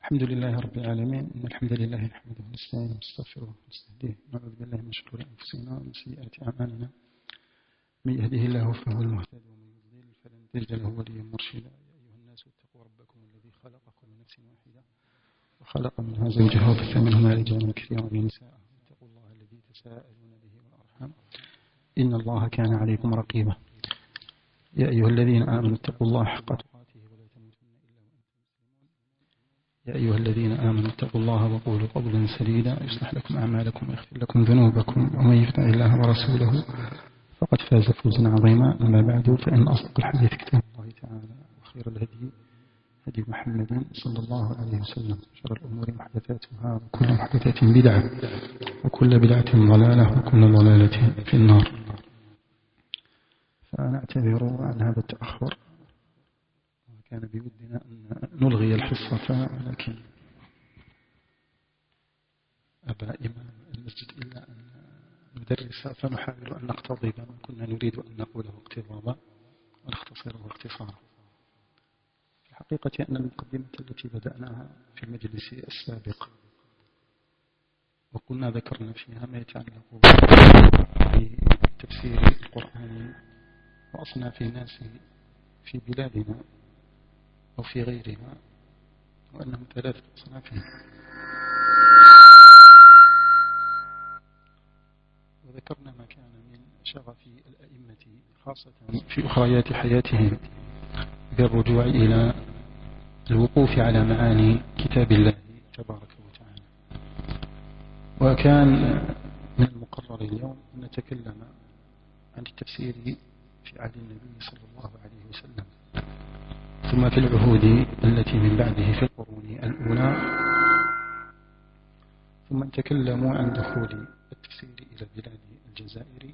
الحمد لله رب العالمين. إن الحمد لله نحمده ونستعينه ونستغفره ونستهديه، نعوذ بالله من شرور أنفسنا ومن سيئات أعمالنا. من يهده الله فهو المهتد ومن يضلل فلن تجد له وليا مرشدا. يا أيها الناس اتقوا ربكم الذي خلقكم من نفس واحدة وخلق منها زوجها وبث منهما رجالا كثيرا ونساء. اتقوا الله الذي تساءلون به والأرحام إن الله كان عليكم رقيبا. يا أيها الذين آمنوا اتقوا الله حق تقاته ولا تموتن إلا وأنتم مسلمون. يا أيها الذين آمنوا اتقوا الله وقولوا قولا سديدا يصلح لكم أعمالكم ويغفر لكم ذنوبكم، ومن يطع الله ورسوله فقد فاز فوزا عظيما. أما بعد، فإن أصدق الحديث كتاب الله تعالى، وخير الهدي هدي محمد صلى الله عليه وسلم، شر الأمور محدثاتها، وكل محدثة بدعة، وكل بدعة ضلالة، وكل ضلالة في النار. فنعتذر عن هذا التأخر، وكان بودنا أن نلغي الحصة، ولكن أبى إمام المسجد إلا أن ندرس، فنحاول أن نقتضب ما كنا نريد أن نقوله اقتضابا ونختصره اختصارا. في الحقيقة أن المقدمة التي بدأناها في المجلس السابق وكنا ذكرنا فيها ما يتعلق بتفسير القرآن وأصناف الناس في بلادنا أو في غيرها، وأنهم ثلاثة أصناف، وذكرنا ما كان من شغف الأئمة خاصة في أخريات حياتهم بالرجوع إلى الوقوف على معاني كتاب الله تبارك وتعالى. وكان من المقرر اليوم أن نتكلم عن التفسير في عهد النبي صلى الله عليه وسلم، ثم في العهود التي من بعده في القرون الأولى، ثم نتكلم عن دخول التفسير إلى بلاد الجزائر،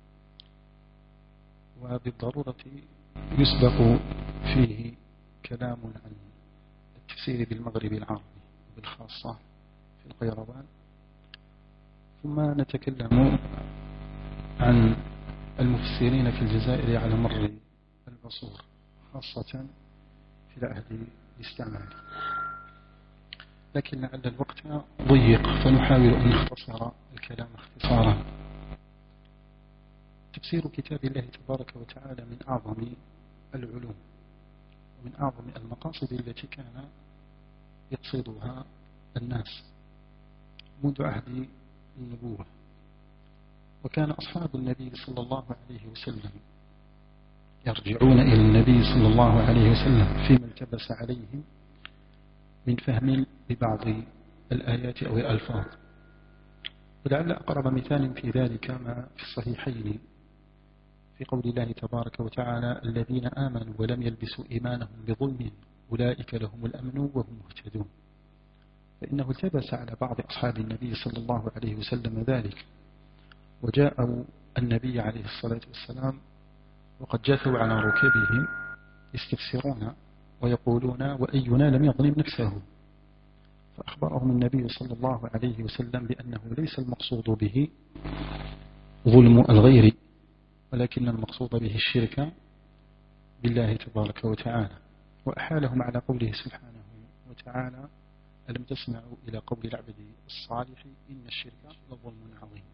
وبالضرورة يسبق فيه كلام عن التفسير بالمغرب العربي وبالخاصة في القيروان، ثم نتكلم عن المفسرين في الجزائر على مر العصور، خاصة في العهد الاستعماري. لكن لعل الوقت ضيق، فنحاول أن نختصر الكلام اختصارا. تفسير كتاب الله تبارك وتعالى من أعظم العلوم ومن أعظم المقاصد التي كان يقصدها الناس منذ عهد النبوة. وكان أصحاب النبي صلى الله عليه وسلم يرجعون إلى النبي صلى الله عليه وسلم فيما التبس عليهم من فهم لبعض الآيات أو الألفاظ. ولعل أقرب مثال في ذلك ما في الصحيحين في قول الله تبارك وتعالى: الذين آمنوا ولم يلبسوا إيمانهم بظلم أولئك لهم الأمن وهم مهتدون. فإنه التبس على بعض أصحاب النبي صلى الله عليه وسلم ذلك، وجاءوا النبي عليه الصلاة والسلام وقد جاثوا على ركبهم يستفسرون ويقولون: وأينا لم يظلم نفسه؟ فأخبرهم النبي صلى الله عليه وسلم بأنه ليس المقصود به ظلم الغير، ولكن المقصود به الشرك بالله تبارك وتعالى. وأحالهم على قوله سبحانه وتعالى: ألم تسمعوا إلى قول العبد الصالح إن الشرك لظلم عظيم.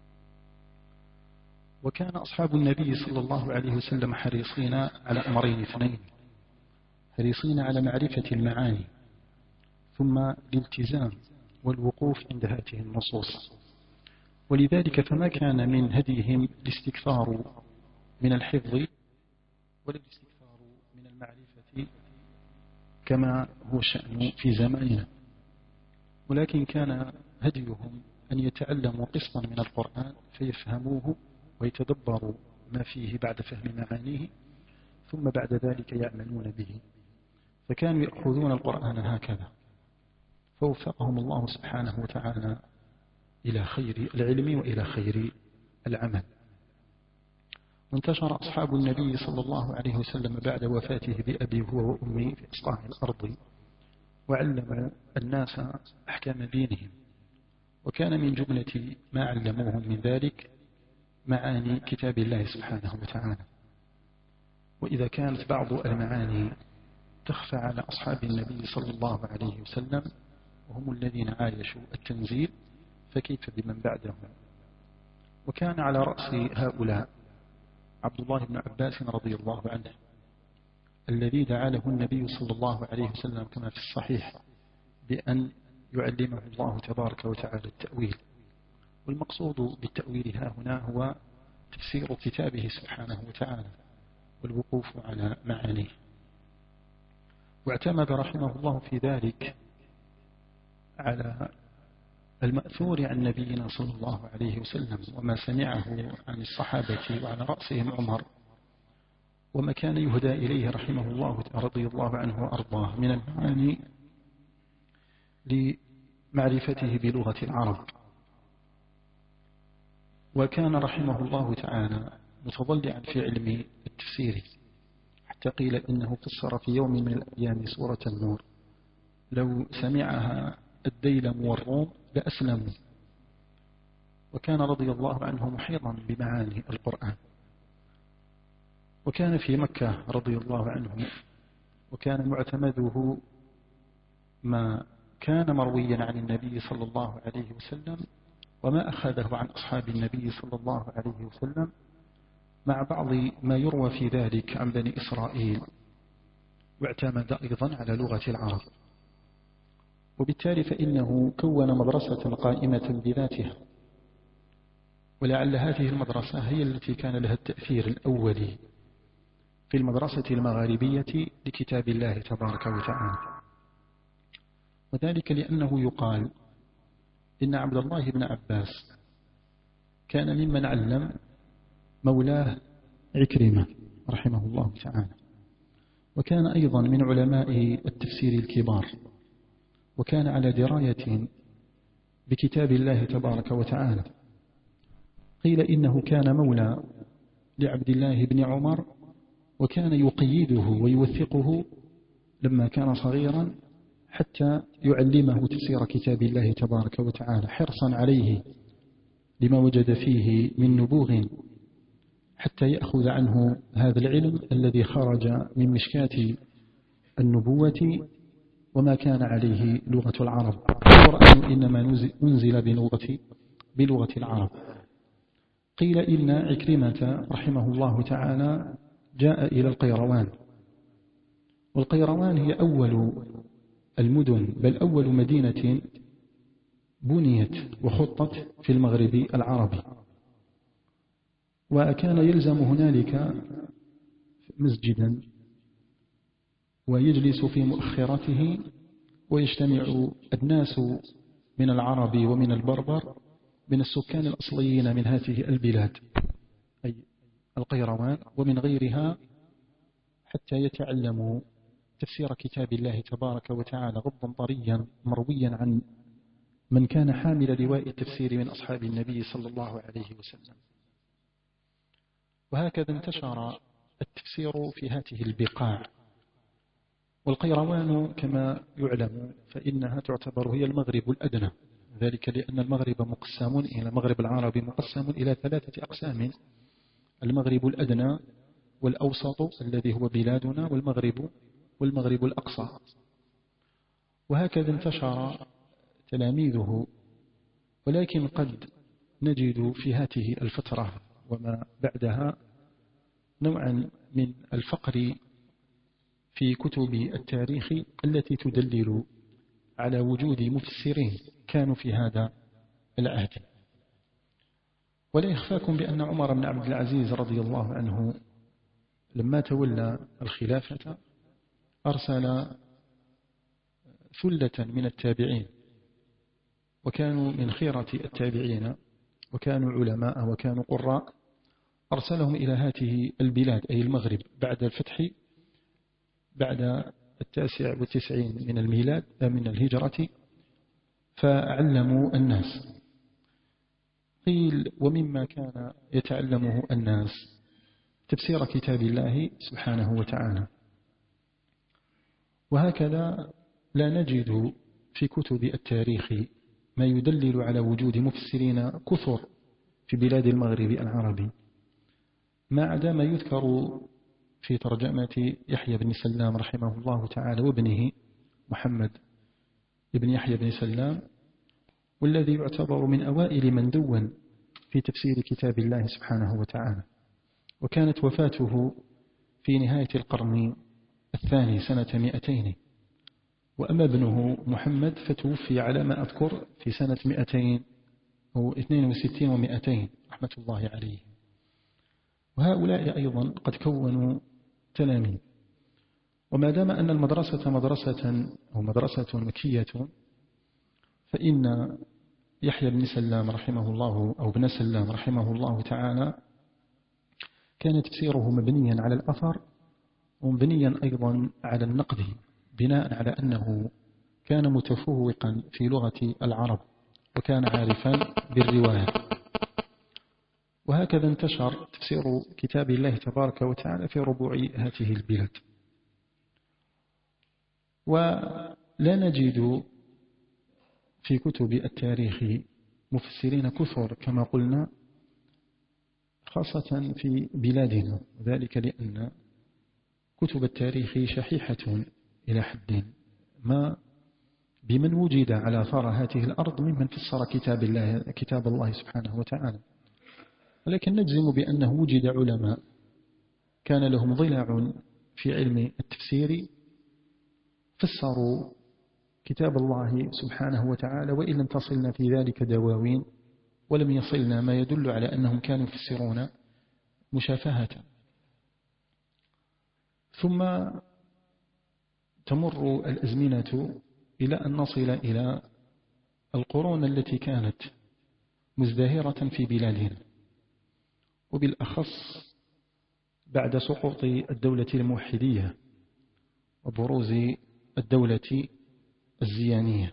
وكان أصحاب النبي صلى الله عليه وسلم حريصين على أمرين اثنين: حريصين على معرفة المعاني، ثم الالتزام والوقوف عند هذه النصوص. ولذلك فما كان من هديهم الاستكثار من الحفظ ولا الاستكثار من المعرفة كما هو شأن في زماننا، ولكن كان هديهم أن يتعلموا قسطا من القرآن فيفهموه ويتدبروا ما فيه بعد فهم معانيه، ثم بعد ذلك يعملون به. فكانوا يأخذون القرآن هكذا، فوفقهم الله سبحانه وتعالى إلى خير العلم وإلى خير العمل. وانتشر أصحاب النبي صلى الله عليه وسلم بعد وفاته بأبي هو وأمي في أصقاع الأرض، وعلموا الناس أحكام دينهم. وكان من جملة ما علموهم من ذلك معاني كتاب الله سبحانه وتعالى. وإذا كانت بعض المعاني تخفى على أصحاب النبي صلى الله عليه وسلم، وهم الذين عايشوا التنزيل، فكيف بمن بعدهم؟ وكان على رأس هؤلاء عبد الله بن عباس رضي الله عنه، الذي دعا له النبي صلى الله عليه وسلم كما في الصحيح بأن يعلمه الله تبارك وتعالى التأويل. والمقصود بالتأويل ها هنا هو تفسير كتابه سبحانه وتعالى والوقوف على معانيه. واعتمد رحمه الله في ذلك على المأثور عن نبينا صلى الله عليه وسلم وما سمعه عن الصحابة وعلى رأسهم عمر، وما كان يهدى إليه رحمه الله رضي الله عنه وأرضاه من المعاني لمعرفته بلغة العرب. وكان رحمه الله تعالى متضلعا في علم التفسير، حتى قيل إنه فسر في يوم من الأيام سورة النور لو سمعها الديلم والروم لأسلموا. وكان رضي الله عنه محيطا بمعاني القرآن. وكان في مكة رضي الله عنه، وكان معتمده ما كان مرويا عن النبي صلى الله عليه وسلم وما أخذه عن أصحاب النبي صلى الله عليه وسلم، مع بعض ما يروى في ذلك عن بني إسرائيل. واعتمد أيضا على لغة العرب، وبالتالي فإنه كون مدرسة قائمة بذاتها. ولعل هذه المدرسة هي التي كان لها التأثير الأولي في المدرسة المغاربية لكتاب الله تبارك وتعالى. وذلك لأنه يقال إن عبد الله بن عباس كان ممن علم مولاه عكرمة رحمه الله تعالى، وكان أيضا من علماء التفسير الكبار، وكان على دراية بكتاب الله تبارك وتعالى. قيل إنه كان مولى لعبد الله بن عمر، وكان يقيده ويوثقه لما كان صغيرا حتى يعلمه تفسير كتاب الله تبارك وتعالى، حرصا عليه لما وجد فيه من نبوغ، حتى يأخذ عنه هذا العلم الذي خرج من مشكاة النبوة وما كان عليه لغة العرب. القرآن إنما أنزل بلغة العرب. قيل إن عكرمة رحمه الله تعالى جاء إلى القيروان، والقيروان هي أول المدن، بل أول مدينة بنيت وخطت في المغرب العربي. وكان يلزم هنالك مسجدا ويجلس في مؤخرته، ويجتمع الناس من العرب ومن البربر من السكان الأصليين من هذه البلاد أي القيروان ومن غيرها، حتى يتعلموا تفسير كتاب الله تبارك وتعالى غضا طريا مرويا عن من كان حامل لواء التفسير من أصحاب النبي صلى الله عليه وسلم. وهكذا انتشر التفسير في هذه البقاع. والقيروان كما يعلم فإنها تعتبر هي المغرب الأدنى، ذلك لأن المغرب العربي مقسم إلى 3 أقسام: المغرب الأدنى والأوسط الذي هو بلادنا، والمغرب الأقصى. وهكذا انتشر تلاميذه. ولكن قد نجد في هذه الفترة وما بعدها نوعا من الفقر في كتب التاريخ التي تدلل على وجود مفسرين كانوا في هذا العهد. ولا يخفاكم بأن عمر بن عبد العزيز رضي الله عنه لما تولى الخلافة أرسل ثلة من التابعين، وكانوا من خيرة التابعين، وكانوا علماء وكانوا قراء، أرسلهم إلى هذه البلاد أي المغرب بعد الفتح بعد 99 من الميلاد من الهجرة، فعلموا الناس. قيل ومما كان يتعلمه الناس تفسير كتاب الله سبحانه وتعالى. وهكذا لا نجد في كتب التاريخ ما يدلل على وجود مفسرين كثر في بلاد المغرب العربي، ما عدا ما يذكر في ترجمة يحيى بن سلام رحمه الله تعالى وابنه محمد بن يحيى بن سلام، والذي يعتبر من أوائل من دون في تفسير كتاب الله سبحانه وتعالى. وكانت وفاته في نهاية القرن الثاني سنة 200، وأما ابنه محمد فتوفي على ما أذكر في سنة 262 و200 رحمة الله عليه. وهؤلاء أيضا قد كونوا تلاميذ. وما دام أن المدرسة مدرسة مكية، فإن يحيى بن سلام رحمه الله أو ابن سلام رحمه الله تعالى كان تفسيره مبنيا على الأثر ومبنيا أيضا على النقد، بناء على أنه كان متفوقا في لغة العرب وكان عارفا بالرواية. وهكذا انتشر تفسير كتاب الله تبارك وتعالى في ربوع هذه البلاد. ولا نجد في كتب التاريخ مفسرين كثر كما قلنا، خاصة في بلادنا، ذلك لأن كتب التاريخ شحيحة إلى حد ما بمن وجد على ثرى هذه الأرض ممن فسر كتاب الله سبحانه وتعالى. ولكن نجزم بأنه وجد علماء كان لهم ضلع في علم التفسير فسروا كتاب الله سبحانه وتعالى، وإن لم تصلنا في ذلك دواوين ولم يصلنا ما يدل على أنهم كانوا يفسرون مشافهة. ثم تمر الأزمنة إلى أن نصل إلى القرون التي كانت مزدهرة في بلادنا، وبالأخص بعد سقوط الدولة الموحدية وبروز الدولة الزيانية.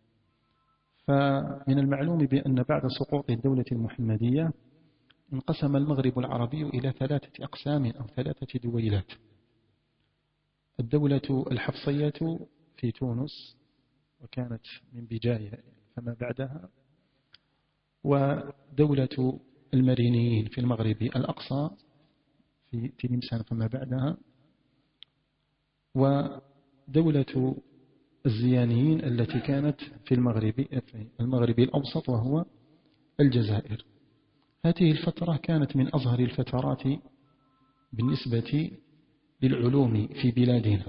فمن المعلوم بأن بعد سقوط الدولة المحمدية انقسم المغرب العربي إلى 3 أقسام أو 3 دويلات: الدولة الحفصية في تونس وكانت من بجاية فما بعدها، ودولة المرينيين في المغرب الأقصى في تلمسان فما بعدها، ودولة الزيانيين التي كانت في المغرب الأوسط وهو الجزائر. هذه الفترة كانت من أظهر الفترات بالنسبة للعلوم في بلادنا،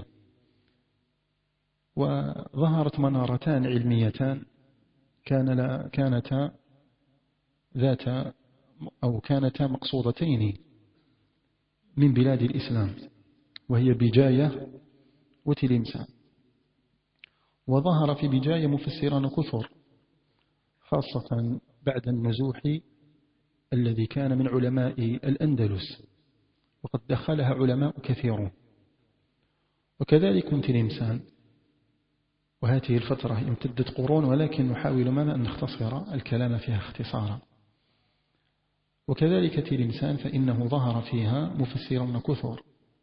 وظهرت منارتان علميتان كانتا مقصودتين من بلاد الإسلام، وهي بجاية وتلمسان. وظهر في بجاية مفسران كثر، خاصة بعد النزوح الذي كان من علماء الأندلس، وقد دخلها علماء كثيرون. وكذلك تلمسان، وهذه الفترة امتدت قرون، ولكن نحاول معنا أن نختصر الكلام فيها اختصارا. وكذلك تلمسان فإنه ظهر فيها مفسرون كثر،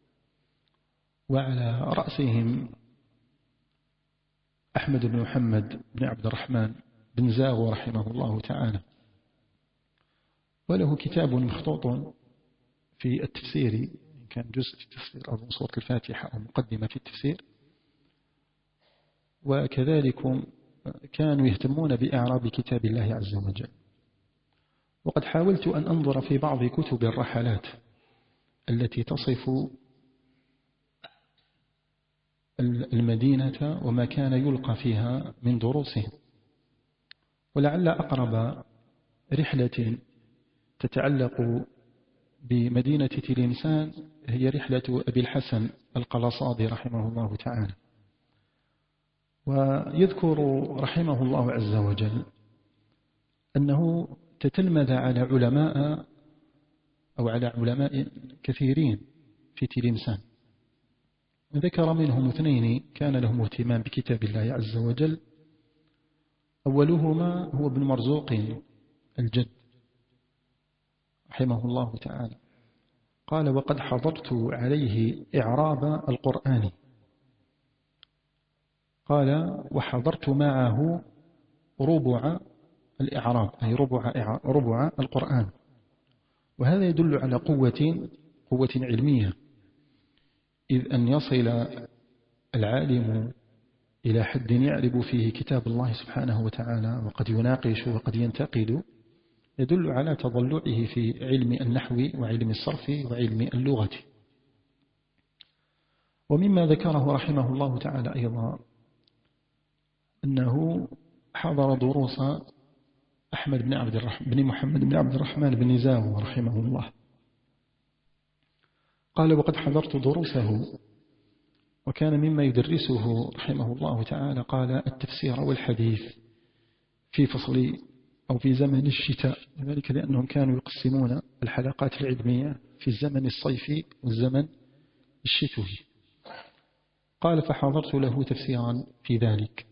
وعلى رأسهم أحمد بن محمد بن عبد الرحمن بن زاغ رحمه الله تعالى، وله كتاب مخطوط في التفسير، كان جزء في التفسير أظن سورة الفاتحة أو مقدمة في التفسير. وكذلك كانوا يهتمون بإعراب كتاب الله عز وجل. وقد حاولت أن أنظر في بعض كتب الرحلات التي تصف المدينة وما كان يلقى فيها من دروسهم، ولعل أقرب رحلة تتعلق بمدينة تلمسان هي رحلة أبي الحسن القلاصادي رحمه الله تعالى. ويذكر رحمه الله عز وجل أنه تتلمذ على علماء كثيرين في تلمسان. ذكر منهم 2 كان لهم اهتمام بكتاب الله عز وجل. أولهما هو ابن مرزوق الجد رحمه الله تعالى، قال: وقد حضرت عليه إعراب القرآن. قال: وحضرت معه ربع الإعراب، أي ربع القرآن. وهذا يدل على قوة علمية. إذ أن يصل العالم إلى حد يعرب فيه كتاب الله سبحانه وتعالى وقد يناقش وقد ينتقد يدل على تضلعه في علم النحو وعلم الصرف وعلم اللغة. ومما ذكره رحمه الله تعالى أيضا أنه حضر دروس أحمد بن محمد بن عبد الرحمن بن نزاوي رحمه الله. قال وقد حضرت دروسه، وكان مما يدرسه رحمه الله تعالى قال التفسير والحديث في فصل أو في زمن الشتاء، ذلك لأنهم كانوا يقسمون الحلقات العلمية في الزمن الصيفي والزمن الشتوي. قال فحضرت له تفسيرا في ذلك.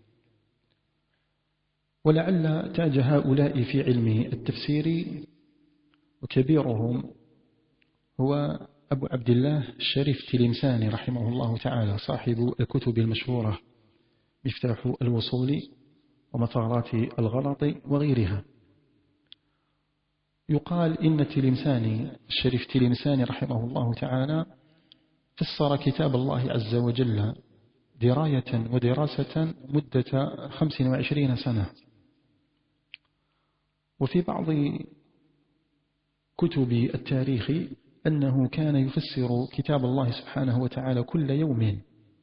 ولعل تاج هؤلاء في علم التفسير وكبيرهم هو أبو عبد الله الشريف التلمساني رحمه الله تعالى، صاحب الكتب المشهورة مفتاح الوصول ومطارات الغلط وغيرها. يقال إن الشريف التلمساني رحمه الله تعالى فسر كتاب الله عز وجل دراية ودراسة مدة 25 سنة. وفي بعض كتب التاريخ أنه كان يفسر كتاب الله سبحانه وتعالى كل يوم،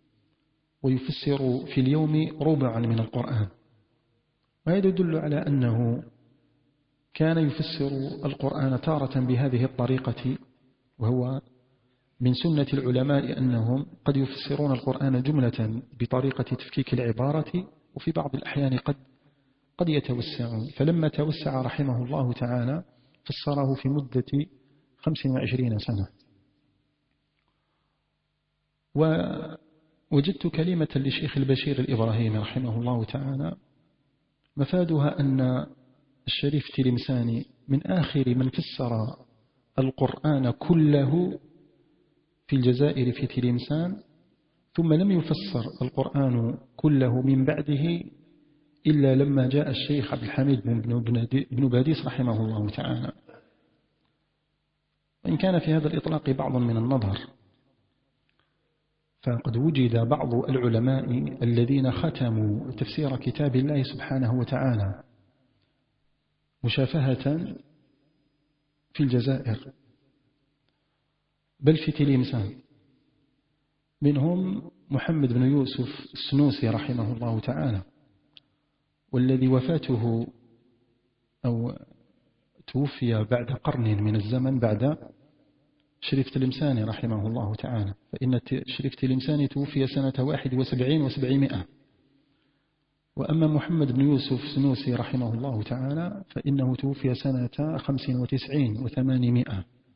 ويفسر في اليوم ربعا من القرآن. وهذا يدل على أنه كان يفسر القرآن تارة بهذه الطريقة، وهو من سنة العلماء أنهم قد يفسرون القرآن جملة بطريقة تفكيك العبارة، وفي بعض الأحيان قد يتوسعون. فلما توسع رحمه الله تعالى فسره في مدة 25 سنة. ووجدت كلمة لشيخ البشير الإبراهيمي رحمه الله تعالى مفادها أن الشريف التلمساني من آخر من فسر القرآن كله في الجزائر في تلمسان، ثم لم يفسر القرآن كله من بعده إلا لما جاء الشيخ عبد الحميد بن باديس رحمه الله تعالى. وإن كان في هذا الإطلاق بعض من النظر، فقد وجد بعض العلماء الذين ختموا تفسير كتاب الله سبحانه وتعالى مشافهة في الجزائر بل في تلمسان، منهم محمد بن يوسف السنوسي رحمه الله تعالى، والذي وفاته أو توفي بعد قرن من الزمن بعد شريف التلمساني رحمه الله تعالى. فإن شريف التلمساني توفي سنة 71 و700، وأما محمد بن يوسف السنوسي رحمه الله تعالى فإنه توفي سنة 95 و800.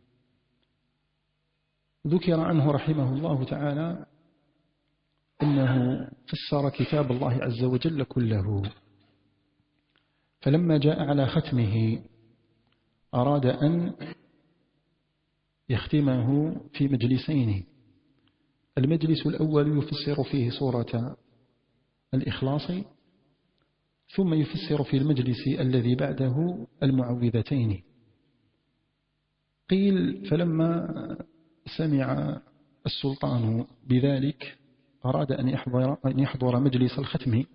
ذكر عنه رحمه الله تعالى أنه فسر كتاب الله عز وجل كله، فلما جاء على ختمه أراد أن يختمه في مجلسين. المجلس الأول يفسر فيه سورة الإخلاص، ثم يفسر في المجلس الذي بعده المعوذتين. قيل فلما سمع السلطان بذلك أراد أن يحضر مجلس الختم،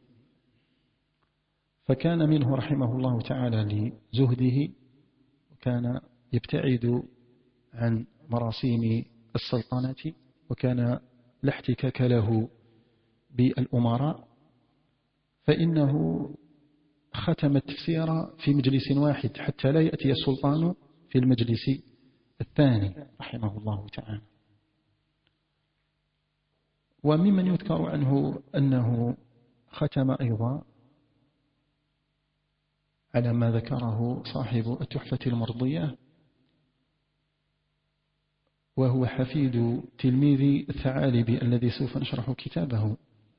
فكان منه رحمه الله تعالى لزهده، وكان يبتعد عن مراسيم السلطنة، وكان لا احتكاك له بالأمراء، فإنه ختم التفسير في مجلس واحد حتى لا يأتي السلطان في المجلس الثاني رحمه الله تعالى. وممن يذكر عنه أنه ختم أيضا على ما ذكره صاحب التحفة المرضية، وهو حفيد تلميذ الثعالبي الذي سوف نشرح كتابه.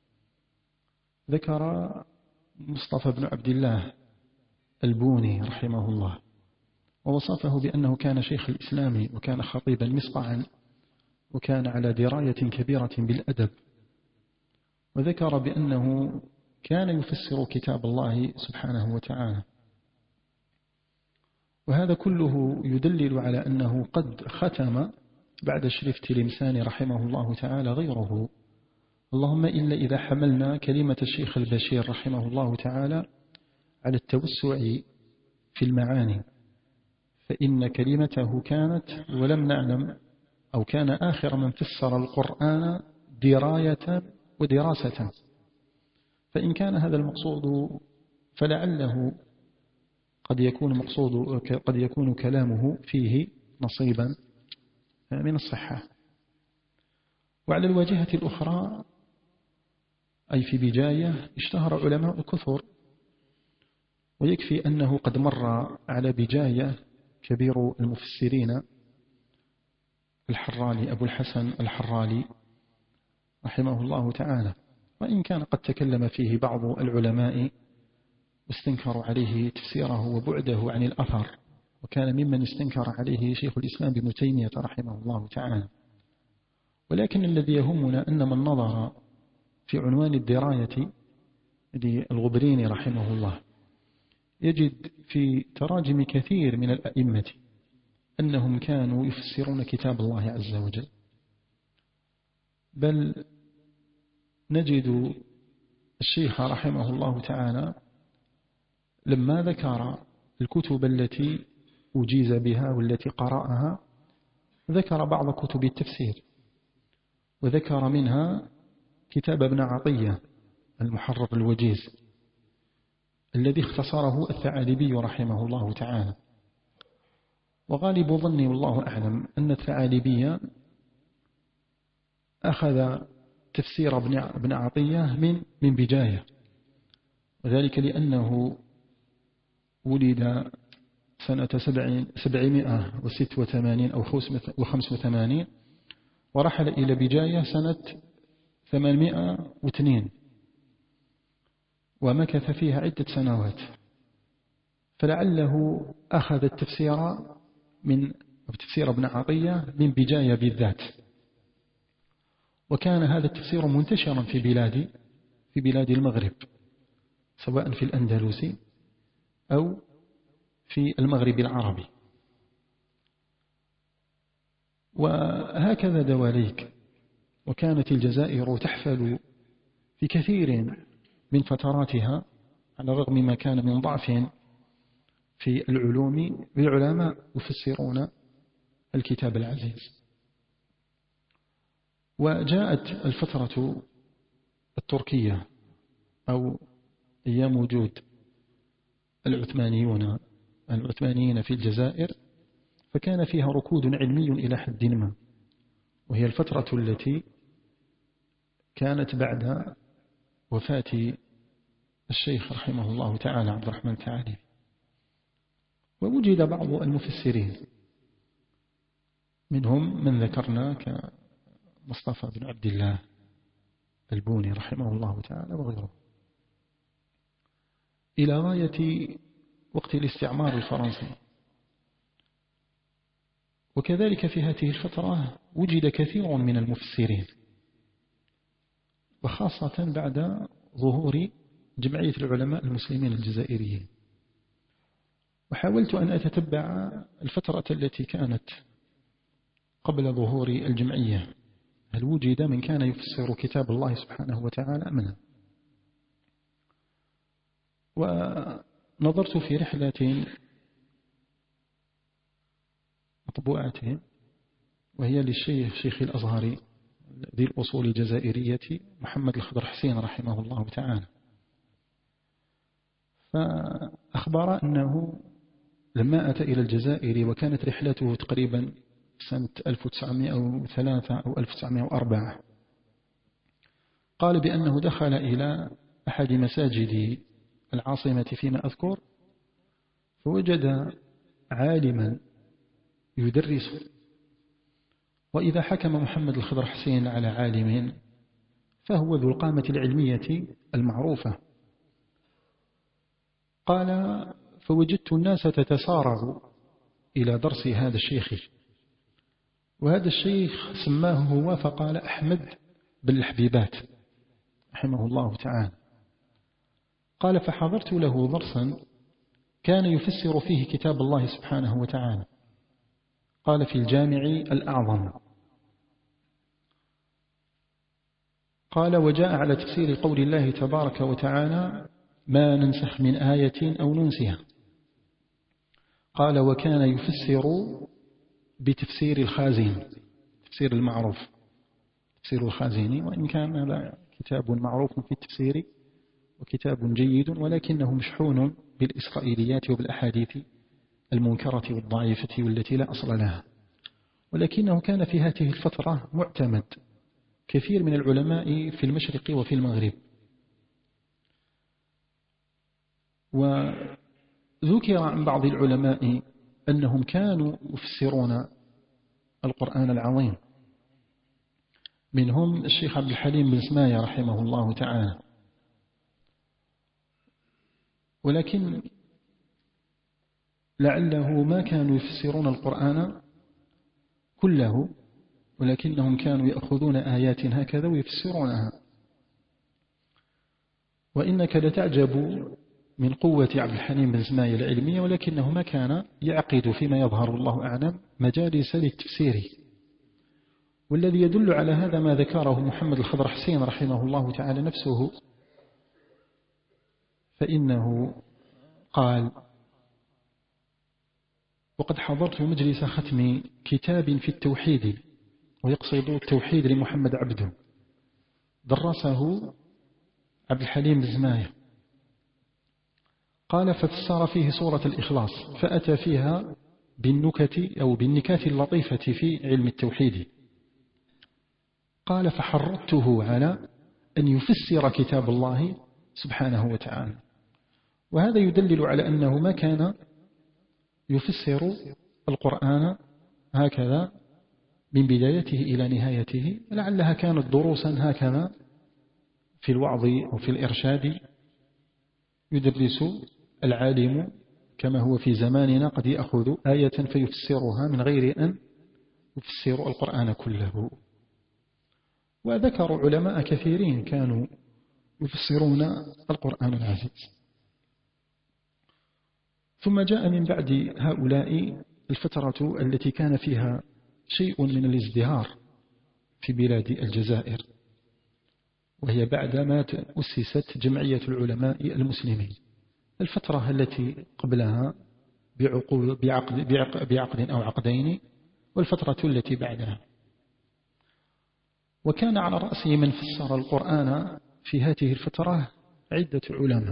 ذكر مصطفى بن عبد الله البوني رحمه الله، ووصفه بأنه كان شيخ الإسلام، وكان خطيبا مسطعا، وكان على دراية كبيرة بالأدب. وذكر بأنه كان يفسر كتاب الله سبحانه وتعالى. وهذا كله يدلل على أنه قد ختم بعد الشريف التلمساني رحمه الله تعالى غيره، اللهم إلا إذا حملنا كلمة الشيخ البشير رحمه الله تعالى على التوسع في المعاني، فإن كلمته كانت ولم نعلم أو كان آخر من فسر القرآن دراية ودراسة. فإن كان هذا المقصود فلعله قد يكون كلامه فيه نصيبا من الصحة. وعلى الواجهة الأخرى أي في بجاية اشتهر علماء الكثر، ويكفي أنه قد مر على بجاية كبير المفسرين الحرالي أبو الحسن الحرالي رحمه الله تعالى، وإن كان قد تكلم فيه بعض العلماء واستنكروا عليه تفسيره وبعده عن الأثر، وكان ممن استنكر عليه شيخ الإسلام ابن تيمية رحمه الله تعالى. ولكن الذي يهمنا أن من نظر في عنوان الدراية للغبريني رحمه الله يجد في تراجم كثير من الأئمة أنهم كانوا يفسرون كتاب الله عز وجل، بل نجد الشيخ رحمه الله تعالى لما ذكر الكتب التي أجيز بها والتي قرأها ذكر بعض كتب التفسير، وذكر منها كتاب ابن عطية المحرر الوجيز الذي اختصره الثعالبي رحمه الله تعالى. وغالب ظني والله أعلم أن الثعالبي أخذ تفسير ابن عطية من بجاية، وذلك لأنه ولد سنة 786 أو 85 ورحل إلى بجاية سنة 802 ومكث فيها عدة سنوات، فلعله أخذ التفسير تفسير ابن عطية من بجاية بالذات. وكان هذا التفسير منتشرا في بلاد المغرب، سواء في الأندلس أو في المغرب العربي. وهكذا دواليك. وكانت الجزائر تحفل في كثير من فتراتها على الرغم ما كان من ضعف في العلوم بالعلماء يفسرون الكتاب العزيز. وجاءت الفترة التركية أو أيام وجود العثمانيين في الجزائر، فكان فيها ركود علمي إلى حد ما، وهي الفترة التي كانت بعد وفاة الشيخ رحمه الله تعالى عبد الرحمن الثعالبي. ووجد بعض المفسرين منهم من ذكرنا كمصطفى بن عبد الله البوني رحمه الله تعالى وغيره، إلى غاية وقت الاستعمار الفرنسي. وكذلك في هذه الفترة وجد كثير من المفسرين، وخاصة بعد ظهور جمعية العلماء المسلمين الجزائريين. وحاولت أن أتتبع الفترة التي كانت قبل ظهور الجمعية، هل وجد من كان يفسر كتاب الله سبحانه وتعالى أم لا؟ ونظرت في رحلة مطبوعة وهي للشيخ شيخ الأزهر ذي الأصول الجزائرية محمد الخضر حسين رحمه الله تعالى، فأخبر أنه لما أتى إلى الجزائر وكانت رحلته تقريبا سنة 1903 أو 1904، قال بأنه دخل إلى أحد مساجد العاصمة فيما أذكر، فوجد عالما يدرس. وإذا حكم محمد الخضر حسين على عالم فهو ذو القامة العلمية المعروفة. قال فوجدت الناس تتسارع إلى درس هذا الشيخ، وهذا الشيخ سماه هو فقال أحمد بن الحبيبات رحمه الله تعالى. قال فحضرت له درسا كان يفسر فيه كتاب الله سبحانه وتعالى، قال في الجامع الأعظم، قال: وجاء على تفسير قول الله تبارك وتعالى: ما ننسخ من آية أو ننسها. قال: وكان يفسر بتفسير الخازن، تفسير المعروف، تفسير الخازن، وإن كان هذا كتاب معروف في التفسير وكتاب جيد، ولكنه مشحون بالإسرائيليات وبالأحاديث المنكرة والضعيفة والتي لا أصل لها، ولكنه كان في هذه الفترة معتمد كثير من العلماء في المشرق وفي المغرب. وذكر عن بعض العلماء أنهم كانوا يفسرون القرآن العظيم، منهم الشيخ عبد الحليم بن سماية رحمه الله تعالى، ولكن لعله ما كانوا يفسرون القرآن كله، ولكنهم كانوا يأخذون آيات هكذا ويفسرونها. وإنك لتعجب من قوة عبد الحليم بن سماية العلمية، ولكنه ما كان يعقد فيما يظهر الله أعلم مجالس للتفسير. والذي يدل على هذا ما ذكره محمد الخضر حسين رحمه الله تعالى نفسه، فإنه قال: وقد حضرت مجلس ختم كتاب في التوحيد، ويقصد التوحيد لمحمد عبده، درسه عبد الحليم بن سماية. قال: ففسر فيه سورة الإخلاص، فأتى فيها بالنكت أو بالنكات اللطيفة في علم التوحيد. قال: فحرضته على أن يفسر كتاب الله سبحانه وتعالى. وهذا يدلل على أنه ما كان يفسر القرآن هكذا من بدايته إلى نهايته، لعلها كانت دروسا هكذا في الوعظ وفي الإرشاد، يدرس العالم كما هو في زماننا قد يأخذ آية فيفسرها من غير أن يفسر القرآن كله. وذكروا علماء كثيرين كانوا يفسرون القرآن العزيز. ثم جاء من بعد هؤلاء الفترة التي كان فيها شيء من الازدهار في بلاد الجزائر، وهي بعدما أسست جمعية العلماء المسلمين، الفترة التي قبلها بعقد أو عقدين، والفترة التي بعدها. وكان على رأسه من فسر القرآن في هذه الفترة عدة علماء،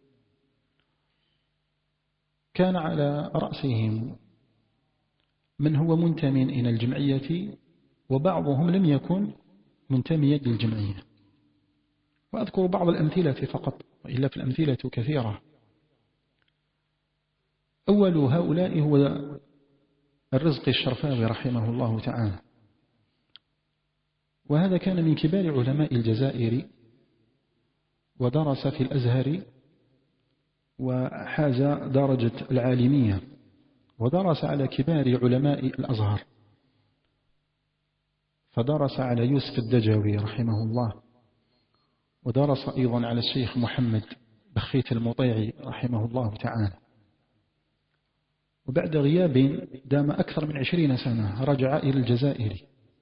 كان على رأسهم من هو منتمي إلى الجمعية، وبعضهم لم يكن منتميا للجمعية. وأذكر بعض الأمثلة فقط، وإلا في الأمثلة كثيرة. أول هؤلاء هو الرزق الشرفاوي رحمه الله تعالى، وهذا كان من كبار علماء الجزائر، ودرس في الأزهر وحاز درجة العالمية، ودرس على كبار علماء الأزهر، فدرس على يوسف الدجاوي رحمه الله، ودرس أيضا على الشيخ محمد بخيت المطيعي رحمه الله تعالى. وبعد غياب دام أكثر من 20 سنة رجع إلى الجزائر،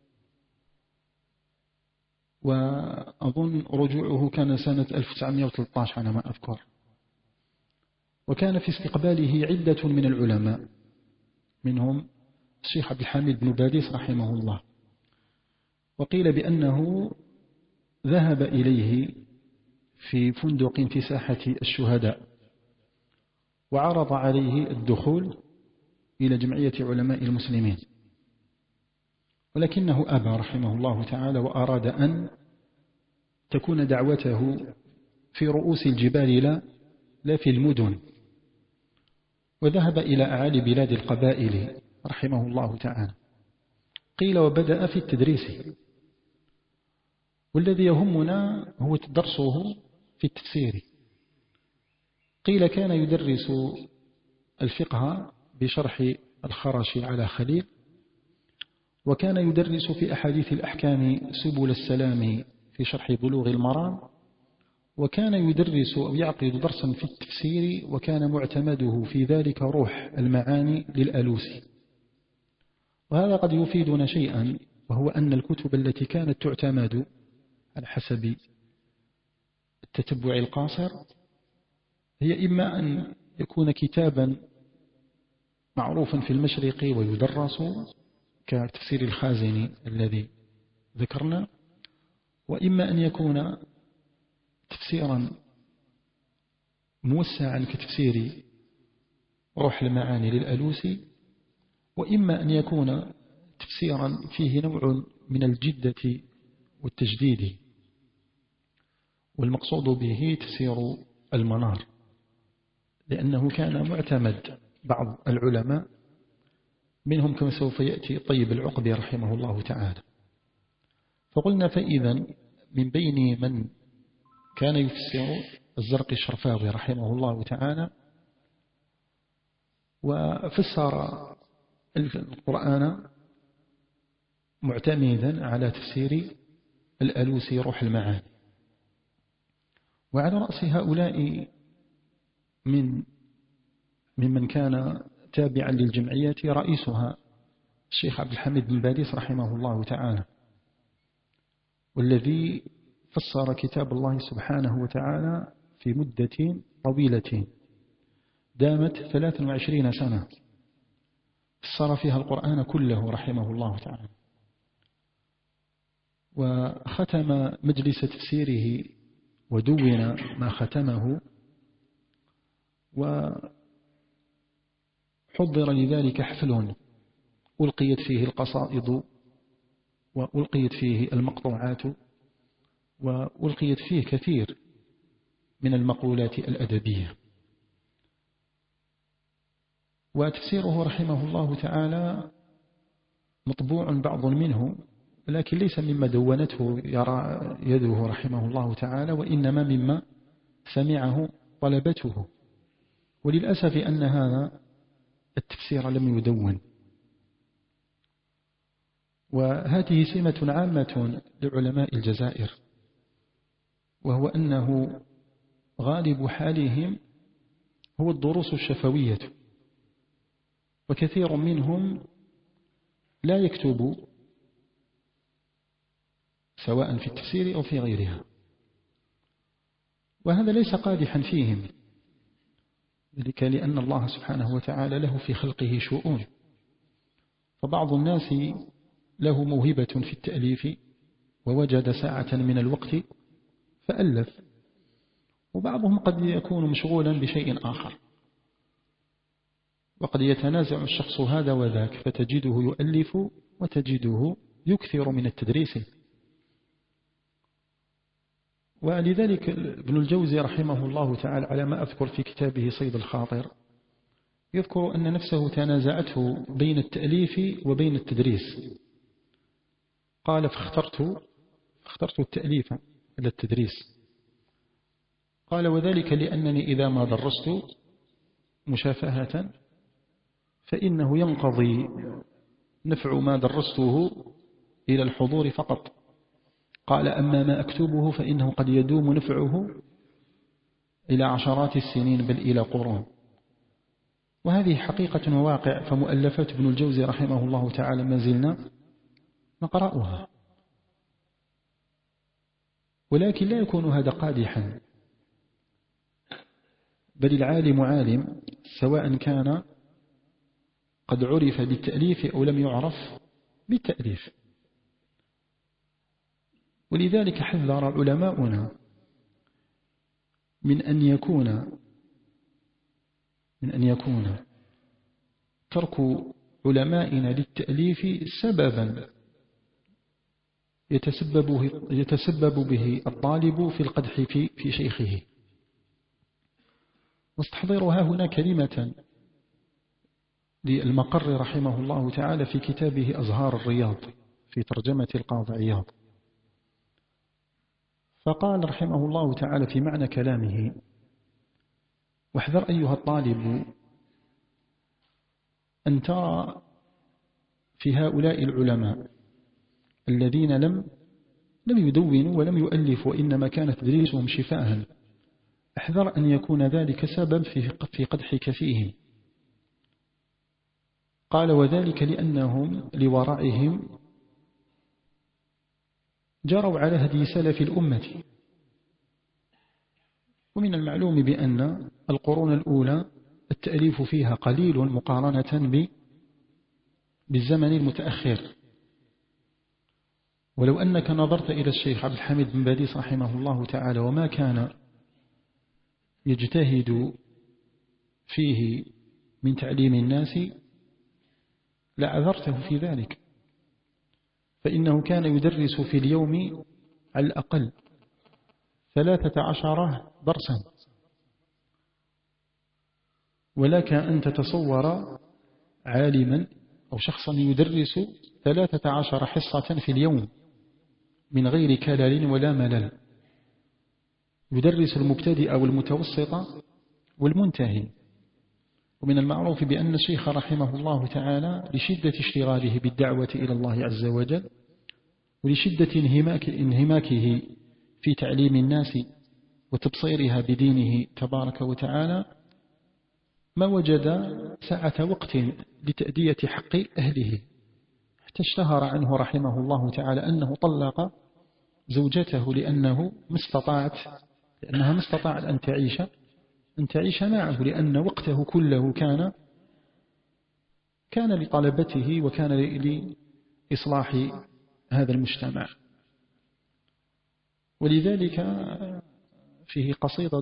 وأظن رجوعه كان سنة 1913 على ما أذكر. وكان في استقباله عدة من العلماء، منهم الشيخ عبد الحميد بن باديس رحمه الله. وقيل بأنه ذهب إليه في فندق في ساحة الشهداء، وعرض عليه الدخول إلى جمعية علماء المسلمين، ولكنه أبى رحمه الله تعالى، وأراد أن تكون دعوته في رؤوس الجبال لا في المدن، وذهب إلى أعالي بلاد القبائل رحمه الله تعالى. قيل وبدأ في التدريس، والذي يهمنا هو درسه في التفسير. قيل كان يدرس الفقه بشرح الخرشي على خليل، وكان يدرس في أحاديث الأحكام سبل السلام في شرح بلوغ المرام، وكان يدرس أو يعقد درسا في التفسير، وكان معتمده في ذلك روح المعاني للألوسي. وهذا قد يفيدنا شيئا، وهو أن الكتب التي كانت تعتمد على حسب التتبع القاصر هي إما أن يكون كتابا معروفا في المشرق ويدرس كتفسير الخازني الذي ذكرنا، وإما أن يكون تفسيرا موسعا كتفسير روح المعاني للألوسي، وإما أن يكون تفسيرا فيه نوع من الجدة والتجديد، والمقصود به تفسير المنار، لأنه كان معتمد بعض العلماء منهم كما سوف يأتي طيب العقبي رحمه الله تعالى. فقلنا فإذا من بين من كان يفسر الزرقي الشرفاوي رحمه الله تعالى وفسر القرآن معتمدا على تفسير الألوسي روح المعاني، وعلى رأس هؤلاء ممن كان تابعا للجمعية رئيسها الشيخ عبد الحميد بن باديس رحمه الله تعالى، والذي فسر كتاب الله سبحانه وتعالى في مدة طويلة دامت 23 سنة، فسر فيها القرآن كله رحمه الله تعالى، وختم مجلس تفسيره ودون ما ختمه، وحضر لذلك حفل ألقيت فيه القصائد وألقيت فيه المقطوعات وألقيت فيه كثير من المقولات الأدبية. وتفسيره رحمه الله تعالى مطبوع بعض منه، لكن ليس مما دونته يرى يده رحمه الله تعالى، وإنما مما سمعه طلبته، وللأسف أن هذا التفسير لم يدون. وهذه سمة عامة لعلماء الجزائر، وهو أنه غالب حالهم هو الدروس الشفوية، وكثير منهم لا يكتب سواء في التفسير أو في غيرها، وهذا ليس قادحا فيهم، ذلك لأن الله سبحانه وتعالى له في خلقه شؤون، فبعض الناس له موهبة في التأليف ووجد ساعة من الوقت فألف، وبعضهم قد يكون مشغولا بشيء آخر، وقد يتنازع الشخص هذا وذاك، فتجده يؤلف وتجده يكثر من التدريس. ولذلك ابن الجوزي رحمه الله تعالى على ما أذكر في كتابه صيد الخاطر يذكر أن نفسه تنازعته بين التأليف وبين التدريس، قال فاخترت التأليف على التدريس، قال وذلك لأنني إذا ما درست مشافهة فإنه ينقضي نفع ما درسته إلى الحضور فقط، قال أما ما أكتبه فإنه قد يدوم نفعه إلى عشرات السنين بل إلى قرون. وهذه حقيقة وواقع، فمؤلفات ابن الجوزي رحمه الله تعالى ما زلنا نقرأها، ولكن لا يكون هذا قادحا، بل العالم عالم سواء كان قد عرف بالتأليف أو لم يعرف بالتأليف. ولذلك حذر علماؤنا من أن يكون ترك علمائنا للتأليف سببا يتسبب به الطالب في القدح في شيخه. واستحضرها هنا كلمة للمقر رحمه الله تعالى في كتابه أزهار الرياض في ترجمة القاضي عياض، فقال رحمه الله تعالى في معنى كلامه: واحذر أيها الطالب أن ترى في هؤلاء العلماء الذين لم يدونوا ولم يؤلفوا وإنما كان تدريسهم شفاء، احذر أن يكون ذلك سبب في قدحك فيهم. قال وذلك لأنهم لورعهم جروا على هدي سلف الأمة. ومن المعلوم بأن القرون الأولى التأليف فيها قليل مقارنة بالزمن المتأخر. ولو أنك نظرت إلى الشيخ عبد الحميد بن باديس رحمه الله تعالى وما كان يجتهد فيه من تعليم الناس لعذرته في ذلك، فإنه كان يدرس في اليوم على الأقل 13 درسا، ولك أن تتصور عالما أو شخصا يدرس 13 حصة في اليوم من غير كلل ولا ملل، يدرس المبتدئ والمتوسط والمنتهي. ومن المعروف بأن الشيخ رحمه الله تعالى لشدة اشتغاله بالدعوة إلى الله عز وجل ولشدة انهماكه في تعليم الناس وتبصيرها بدينه تبارك وتعالى ما وجد ساعة وقت لتأدية حق أهله، حتى اشتهر عنه رحمه الله تعالى أنه طلق زوجته لأنها ما استطاعت أن تعيش معه، لأن وقته كله كان لطلبته وكان لإصلاح هذا المجتمع. ولذلك فيه قصيدة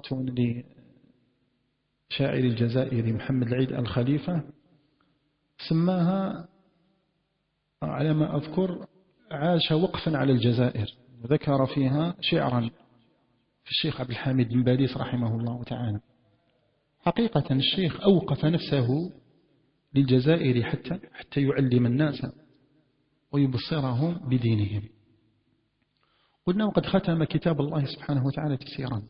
لشاعر الجزائر محمد العيد الخليفة سماها على ما أذكر عاش وقفا على الجزائر، وذكر فيها شعرا في الشيخ عبد الحميد بن باديس رحمه الله تعالى. حقيقة الشيخ أوقف نفسه للجزائر حتى يعلم الناس ويبصرهم بدينهم. قلنا وقد ختم كتاب الله سبحانه وتعالى تفسيرا.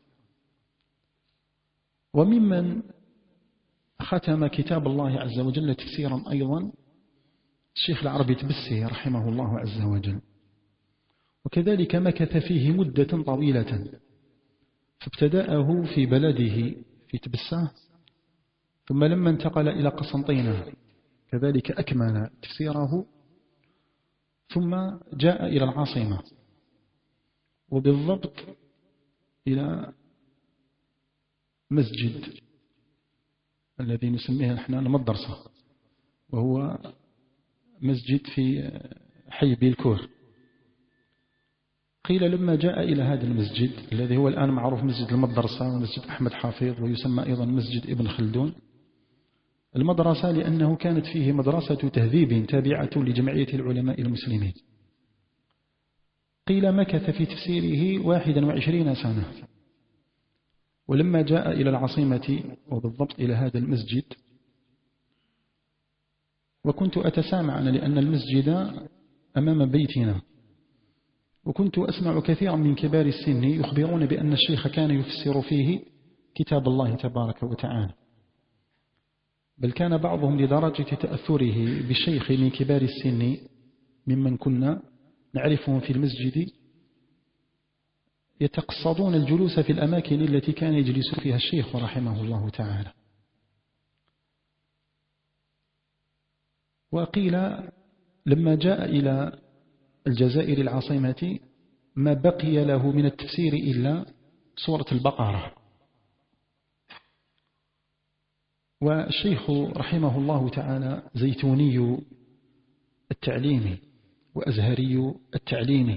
وممن ختم كتاب الله عز وجل تفسيرا أيضا الشيخ العربي تبسي رحمه الله عز وجل، وكذلك مكث فيه مدة طويلة، فابتدأه في بلده في تبسة، ثم لما انتقل إلى قسنطينة كذلك أكمل تفسيره، ثم جاء إلى العاصمة، وبالضبط إلى مسجد الذي نسميه نحن المدرسة، وهو مسجد في حي بيلكور. قيل لما جاء إلى هذا المسجد الذي هو الآن معروف مسجد المدرسة ومسجد أحمد حافظ ويسمى أيضا مسجد ابن خلدون، المدرسة لأنه كانت فيه مدرسة تهذيب تابعة لجمعية العلماء المسلمين. قيل مكث في تفسيره 21 سنة. ولما جاء إلى العاصمة وبالضبط إلى هذا المسجد، وكنت أتسامع أنا لأن المسجد أمام بيتنا، وكنت أسمع كثيرا من كبار السن يخبرون بأن الشيخ كان يفسر فيه كتاب الله تبارك وتعالى، بل كان بعضهم لدرجة تأثره بالشيخ من كبار السن ممن كنا نعرفهم في المسجد يتقصدون الجلوس في الأماكن التي كان يجلس فيها الشيخ رحمه الله تعالى. وقيل لما جاء إلى الجزائر العاصمة ما بقي له من التفسير إلا سورة البقرة. والشيخ رحمه الله تعالى زيتوني التعليم وأزهري التعليم،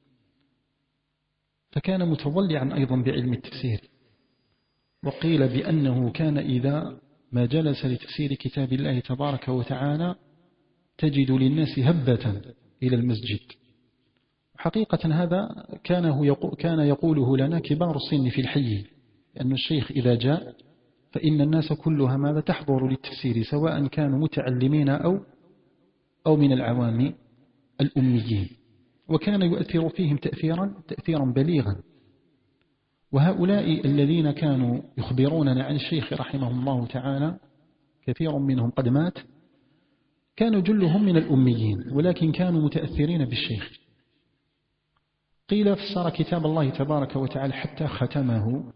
فكان متضلعا أيضا بعلم التفسير. وقيل بأنه كان إذا ما جلس لتفسير كتاب الله تبارك وتعالى تجد للناس هبة إلى المسجد. حقيقة هذا كان يقوله لنا كبار السن في الحي، لأن الشيخ إذا جاء فإن الناس كلها ماذا تحضر للتفسير، سواء كانوا متعلمين أو من العوام الأميين، وكان يؤثر فيهم تأثيرا بليغا. وهؤلاء الذين كانوا يخبروننا عن الشيخ رحمه الله تعالى كثير منهم قد مات، كانوا جلهم من الأميين ولكن كانوا متأثرين بالشيخ. قيل فسر كتاب الله تبارك وتعالى حتى ختمه،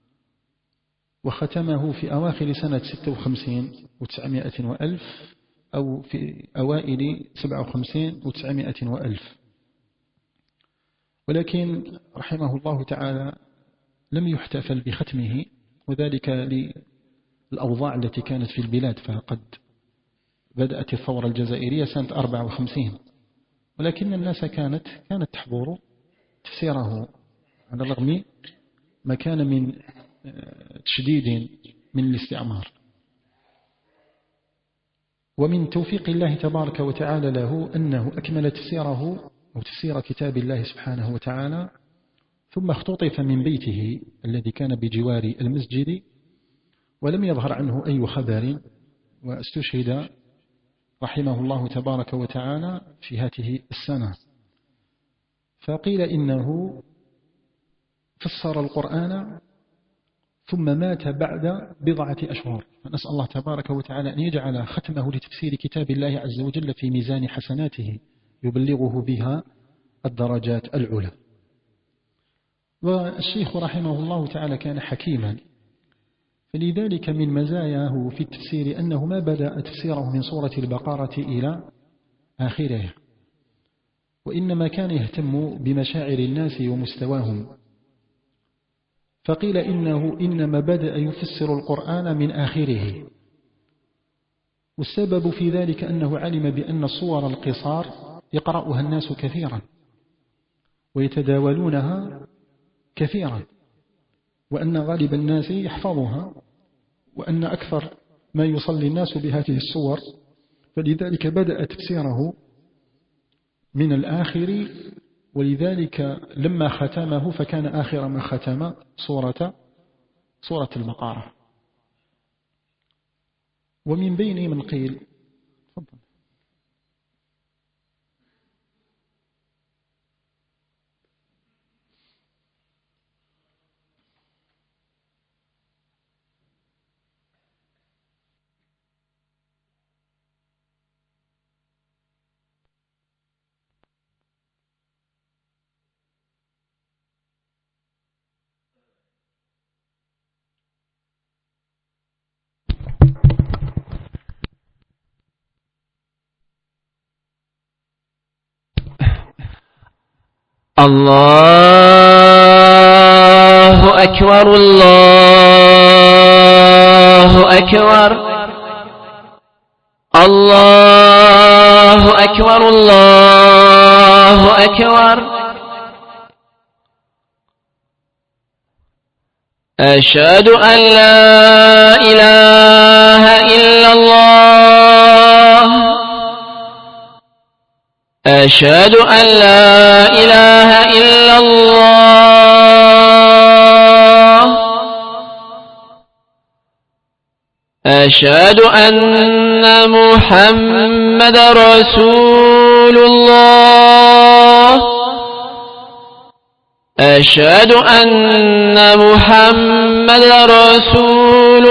وختمه في أواخر سنة 56 و900 وألف، أو في أوائل 57 و900 وألف. ولكن رحمه الله تعالى لم يحتفل بختمه، وذلك للأوضاع التي كانت في البلاد، فقد بدأت الثورة الجزائرية سنة 54، ولكن الناس كانت تحضر تفسيره على الرغم ما كان من تشديد من الاستعمار. ومن توفيق الله تبارك وتعالى له أنه أكمل تفسيره أو تفسير كتاب الله سبحانه وتعالى، ثم اختطف من بيته الذي كان بجوار المسجد ولم يظهر عنه أي خبر، واستشهد رحمه الله تبارك وتعالى في هذه السنة. فقيل إنه فسر القرآن ثم مات بعد بضعة أشهر، فنسأل الله تبارك وتعالى أن يجعل ختمه لتفسير كتاب الله عز وجل في ميزان حسناته يبلغه بها الدرجات العلى. والشيخ رحمه الله تعالى كان حكيما، فلذلك من مزاياه في التفسير أنه ما بدأ تفسيره من سورة البقرة إلى آخرها، وإنما كان يهتم بمشاعر الناس ومستواهم. فقيل إنما بدأ يفسر القرآن من آخره، والسبب في ذلك أنه علم بأن الصور القصار يقرأها الناس كثيرا ويتداولونها كثيرا، وأن غالب الناس يحفظها، وأن أكثر ما يصلي الناس بهذه الصور، فلذلك بدأ تفسيره من الآخر. ولذلك لما ختمه فكان آخر ما ختم سورة البقرة. ومن بين من قيل تفضل. الله أكبر الله أكبر الله أكبر الله أكبر. أشهد أن لا إله إلا الله أشهد أن لا إله إلا الله أشهد أن محمد رسول الله أشهد أن محمد رسول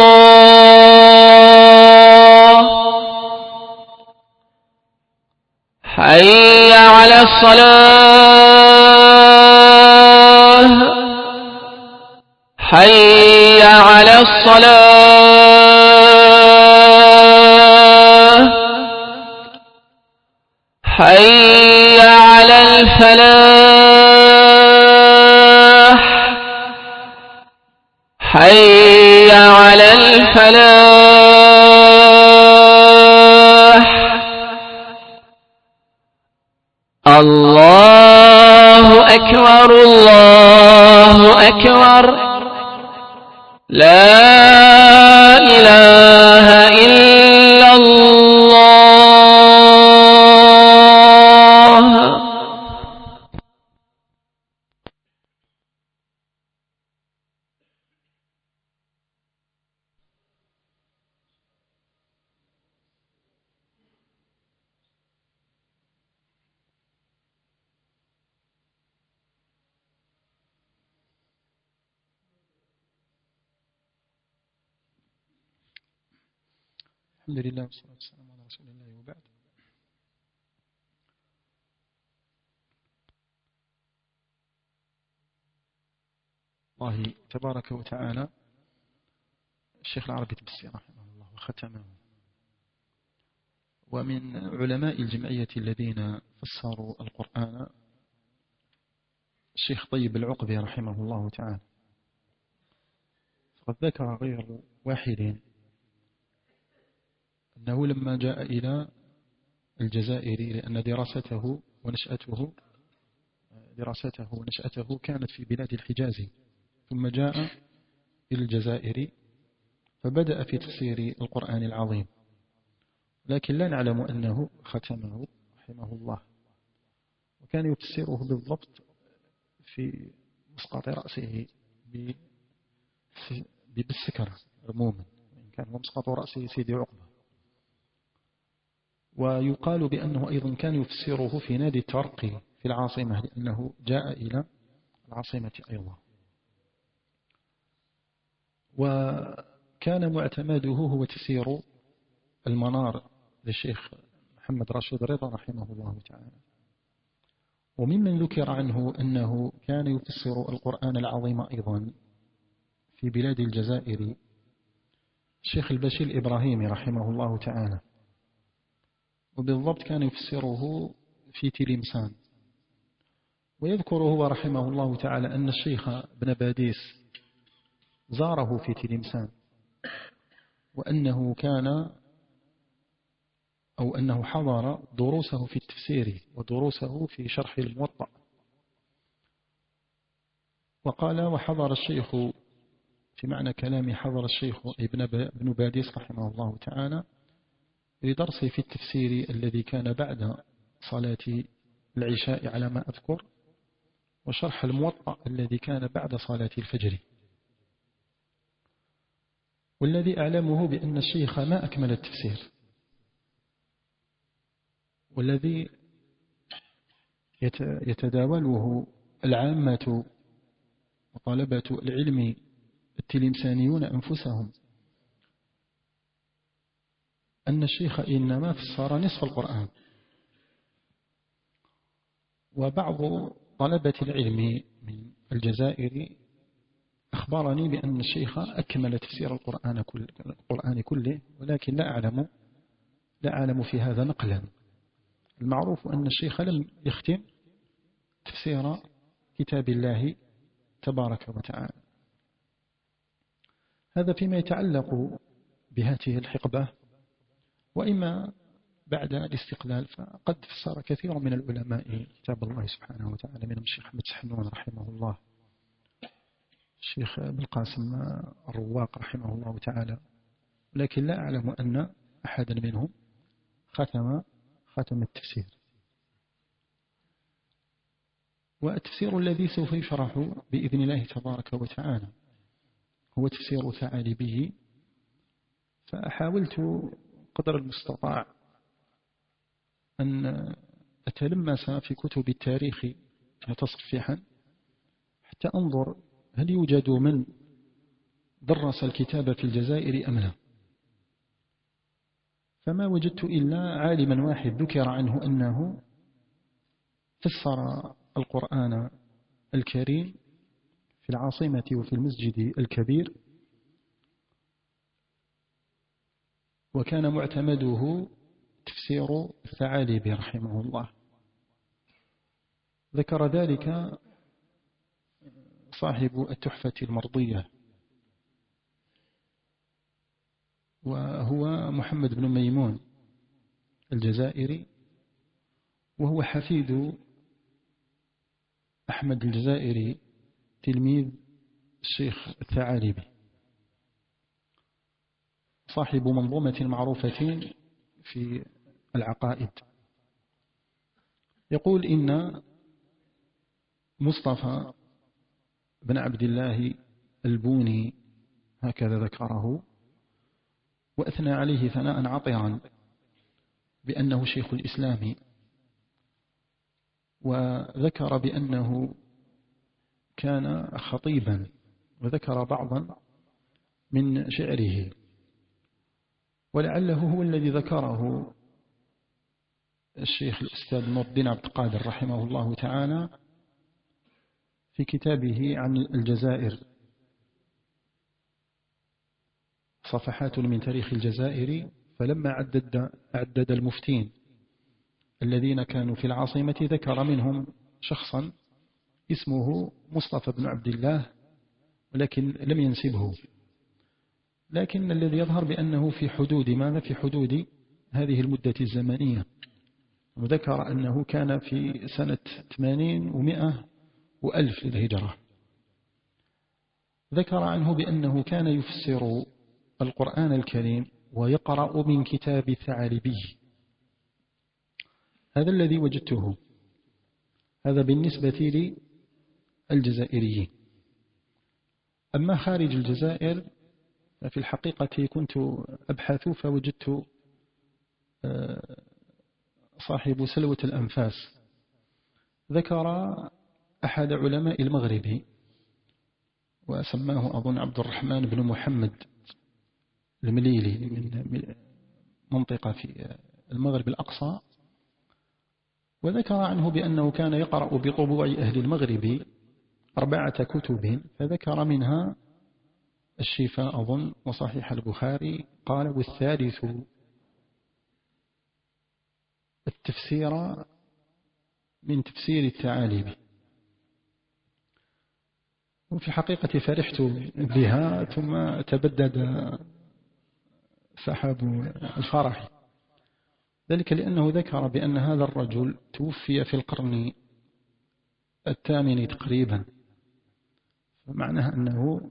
الله. حي على الصلاة حي على الصلاة حي على الفلاح حي على الفلاح. الله أكبر الله أكبر. لا إله إلا الله. الحمد لله والصلاة والسلام على رسول الله، وبعد. الله تبارك وتعالى الشيخ العربي تبسي رحمه الله وختمه، ومن علماء الجمعية الذين فسروا القرآن الشيخ طيب العقبي رحمه الله تعالى، فقد ذكر غير واحد أنه لما جاء إلى الجزائر، لأن دراسته ونشأته كانت في بلاد الحجاز، ثم جاء إلى الجزائر فبدأ في تفسير القرآن العظيم، لكن لا نعلم أنه ختمه رحمه الله، وكان يفسره بالضبط في مسقط رأسه بالسكرة عموما، وإن كان هو مسقط رأسه سيدي عقبة. ويقال بأنه أيضا كان يفسره في نادي الترقي في العاصمة، لأنه جاء إلى العاصمة أيضا. وكان معتمده هو تفسير المنار للشيخ محمد راشد رضا رحمه الله تعالى. وممن ذكر عنه أنه كان يفسر القرآن العظيم أيضا في بلاد الجزائر الشيخ البشير الإبراهيمي رحمه الله تعالى، وبالضبط كان يفسره في تلمسان. ويذكر هو رحمه الله تعالى أن الشيخ بن باديس زاره في تلمسان، وأنه أنه حضر دروسه في التفسير ودروسه في شرح الموطأ. وقال وحضر الشيخ، في معنى كلامي، حضر الشيخ ابن باديس رحمه الله تعالى لدرسه في التفسير الذي كان بعد صلاة العشاء على ما أذكر، وشرح الموطأ الذي كان بعد صلاة الفجر. والذي أعلمه بأن الشيخ ما أكمل التفسير، والذي يتداوله العامة وطلبة العلم التلمسانيون أنفسهم أن الشيخ إنما فسر نصف القرآن. وبعض طلبة العلم من الجزائر أخبرني بأن الشيخ أكمل تفسير القرآن كله، ولكن لا أعلم في هذا نقلا. المعروف أن الشيخ لم يختم تفسير كتاب الله تبارك وتعالى. هذا فيما يتعلق بهذه الحقبة. وإما بعد الاستقلال فقد فسر كثير من العلماء كتاب الله سبحانه وتعالى، منهم الشيخ أحمد سحنون رحمه الله، الشيخ بالقاسم الرواق رحمه الله تعالى، لكن لا أعلم أن أحدا منهم ختم التفسير. والتفسير الذي سوف يشرح بإذن الله تبارك وتعالى هو تفسير ثعالبه. فحاولت قدر المستطاع أن أتلمس في كتب التاريخ متصفحا حتى أنظر هل يوجد من درس الكتاب في الجزائر أم لا. فما وجدت إلا عالما واحد ذكر عنه أنه فسر القرآن الكريم في العاصمة وفي المسجد الكبير، وكان معتمده تفسير الثعالبي رحمه الله. ذكر ذلك صاحب التحفة المرضية، وهو محمد بن ميمون الجزائري، وهو حفيد أحمد الجزائري تلميذ الشيخ الثعالبي، صاحب منظومة معروفة في العقائد. يقول إن مصطفى بن عبد الله البوني هكذا ذكره، وأثنى عليه ثناء عطرا بأنه شيخ الإسلام، وذكر بأنه كان خطيبا، وذكر بعضا من شعره، ولعله هو الذي ذكره الشيخ الأستاذ نور الدين عبد القادر رحمه الله تعالى في كتابه عن الجزائر، صفحات من تاريخ الجزائر. فلما عدد المفتين الذين كانوا في العاصمة ذكر منهم شخصا اسمه مصطفى بن عبد الله، ولكن لم ينسبه، لكن الذي يظهر بأنه في حدود ماذا؟ في حدود هذه المدة الزمنية. وذكر أنه كان في سنة 80 و100 وألف للهجرة. ذكر عنه بأنه كان يفسر القرآن الكريم ويقرأ من كتاب الثعالبي. هذا الذي وجدته، هذا بالنسبة للجزائريين. أما خارج الجزائر ففي الحقيقة كنت أبحث فوجدت صاحب سلوة الأنفاس ذكر أحد علماء المغرب وسماه أظن عبد الرحمن بن محمد المليلي من منطقة في المغرب الأقصى، وذكر عنه بأنه كان يقرأ بطبوع أهل المغرب 4 كتب، فذكر منها الشفاء أظن وصحيح البخاري، قال والثالث التفسير من تفسير الثعالبي. وفي الحقيقة فرحت بها، ثم تبدد سحاب الفرح، ذلك لأنه ذكر بأن هذا الرجل توفي في القرن 8 تقريبا، فمعناه أنه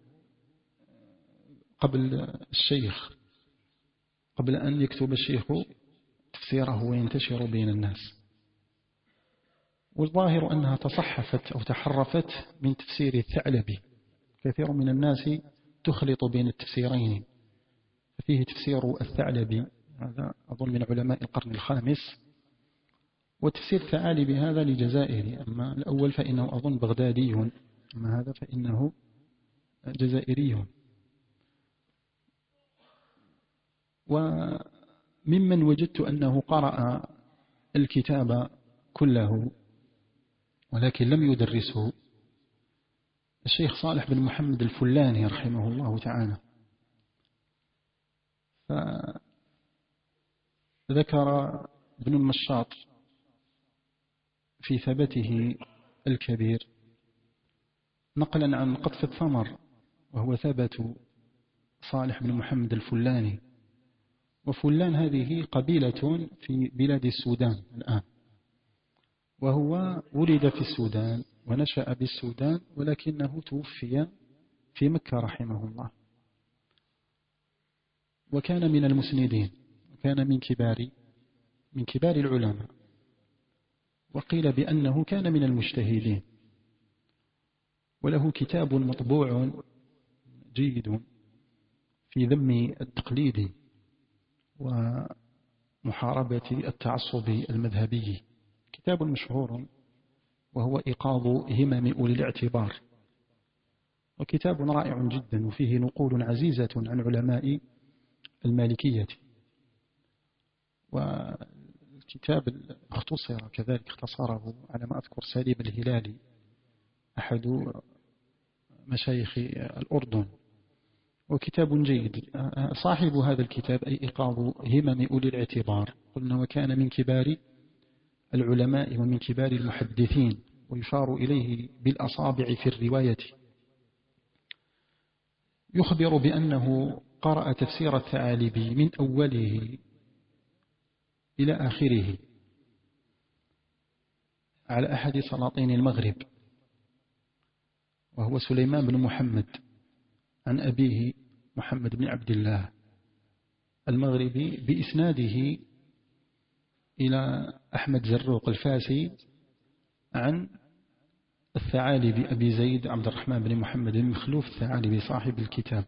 قبل الشيخ، قبل أن يكتب الشيخ تفسيره وينتشر بين الناس. والظاهر أنها تصحفت أو تحرفت من تفسير الثعلبي. كثير من الناس تخلط بين التفسيرين، ففيه تفسير الثعلبي، هذا أظن من علماء القرن الخامس، وتفسير الثعالبي هذا لجزائري، أما الأول فإنه أظن بغدادي، أما هذا فإنه جزائري. وممن وجدت أنه قرأ الكتاب كله ولكن لم يدرسه الشيخ صالح بن محمد الفلاني رحمه الله تعالى. فذكر ابن المشاط في ثبته الكبير نقلا عن قطف الثمر، وهو ثبت صالح بن محمد الفلاني. وفلان هذه قبيلة في بلاد السودان الآن، وهو ولد في السودان ونشأ بالسودان، ولكنه توفي في مكة رحمه الله. وكان من المسندين، وكان من كبار العلماء، وقيل بأنه كان من المجتهدين، وله كتاب مطبوع جيد في ذم التقليد ومحاربة التعصب المذهبي، كتاب مشهور وهو إيقاظ همم أولي الاعتبار، وكتاب رائع جدا وفيه نقول عزيزة عن علماء المالكية. والكتاب اختصر كذلك، اختصره على ما أذكر سليم الهلالي أحد مشايخ الأردن، وكتاب جيد. صاحب هذا الكتاب أي إيقاظ همم أولي الاعتبار قلنا، وكان من كبار العلماء ومن كبار المحدثين، ويشار إليه بالأصابع في الرواية. يخبر بأنه قرأ تفسير الثعالبي من أوله إلى آخره على أحد سلاطين المغرب، وهو سليمان بن محمد عن أبيه محمد بن عبد الله المغربي، بإسناده إلى أحمد زروق الفاسي عن الثعالبي أبي زيد عبد الرحمن بن محمد بن مخلوف الثعالبي صاحب الكتاب.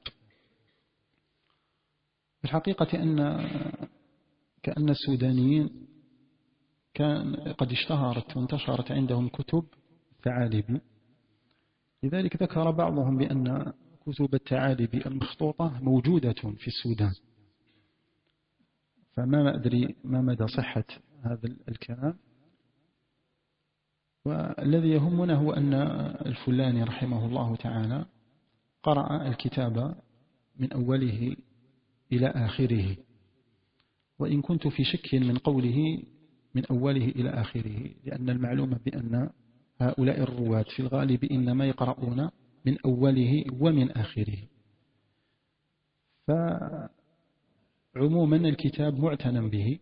في الحقيقة كأن السودانيين كان قد اشتهرت وانتشرت عندهم كتب الثعالبي، لذلك ذكر بعضهم بأن كتب الثعالبي المخطوطة موجودة في السودان، فما أدري ما مدى صحة هذا الكلام. والذي يهمنا هو أن الفلاني رحمه الله تعالى قرأ الكتاب من أوله إلى آخره، وإن كنت في شك من قوله من أوله إلى آخره، لأن المعلومة بأن هؤلاء الرواة في الغالب إنما يقرؤون من أوله ومن آخره. فعموما الكتاب معتنى به،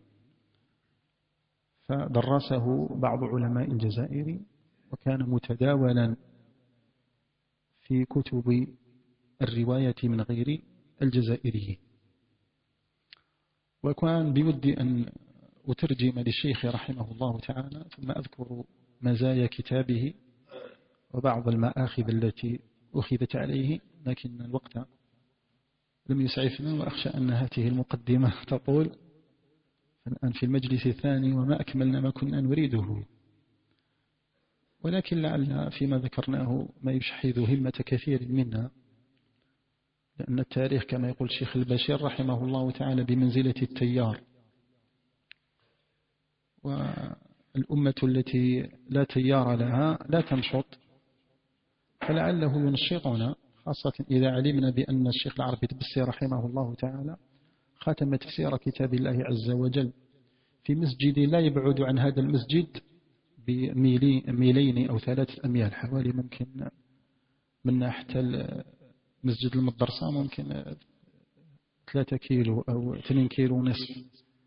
فدرسه بعض علماء الجزائر وكان متداولا في كتب الرواية من غير الجزائريين. وكان بودي أن أترجم للشيخ رحمه الله تعالى ثم أذكر مزايا كتابه وبعض المآخذ التي أخذت عليه، لكن الوقت لم يسعفنا، وأخشى أن هذه المقدمة تطول. الآن في المجلس الثاني وما أكملنا ما كنا نريده، ولكن لعل فيما ذكرناه ما يشحذ همة كثير منا، لأن التاريخ كما يقول الشيخ البشير رحمه الله تعالى بمنزلة التيار، والأمة التي لا تيار لها لا تنشط، فلعله ينشطنا، خاصة إذا علمنا بأن الشيخ العربي الدبسي رحمه الله تعالى ختم تفسير كتاب الله عز وجل في مسجد لا يبعد عن هذا المسجد بميلين أو 3 أميال حوالي، ممكن من حتى مسجد المدرسة ممكن 3 كيلو أو 2 كيلو ونصف.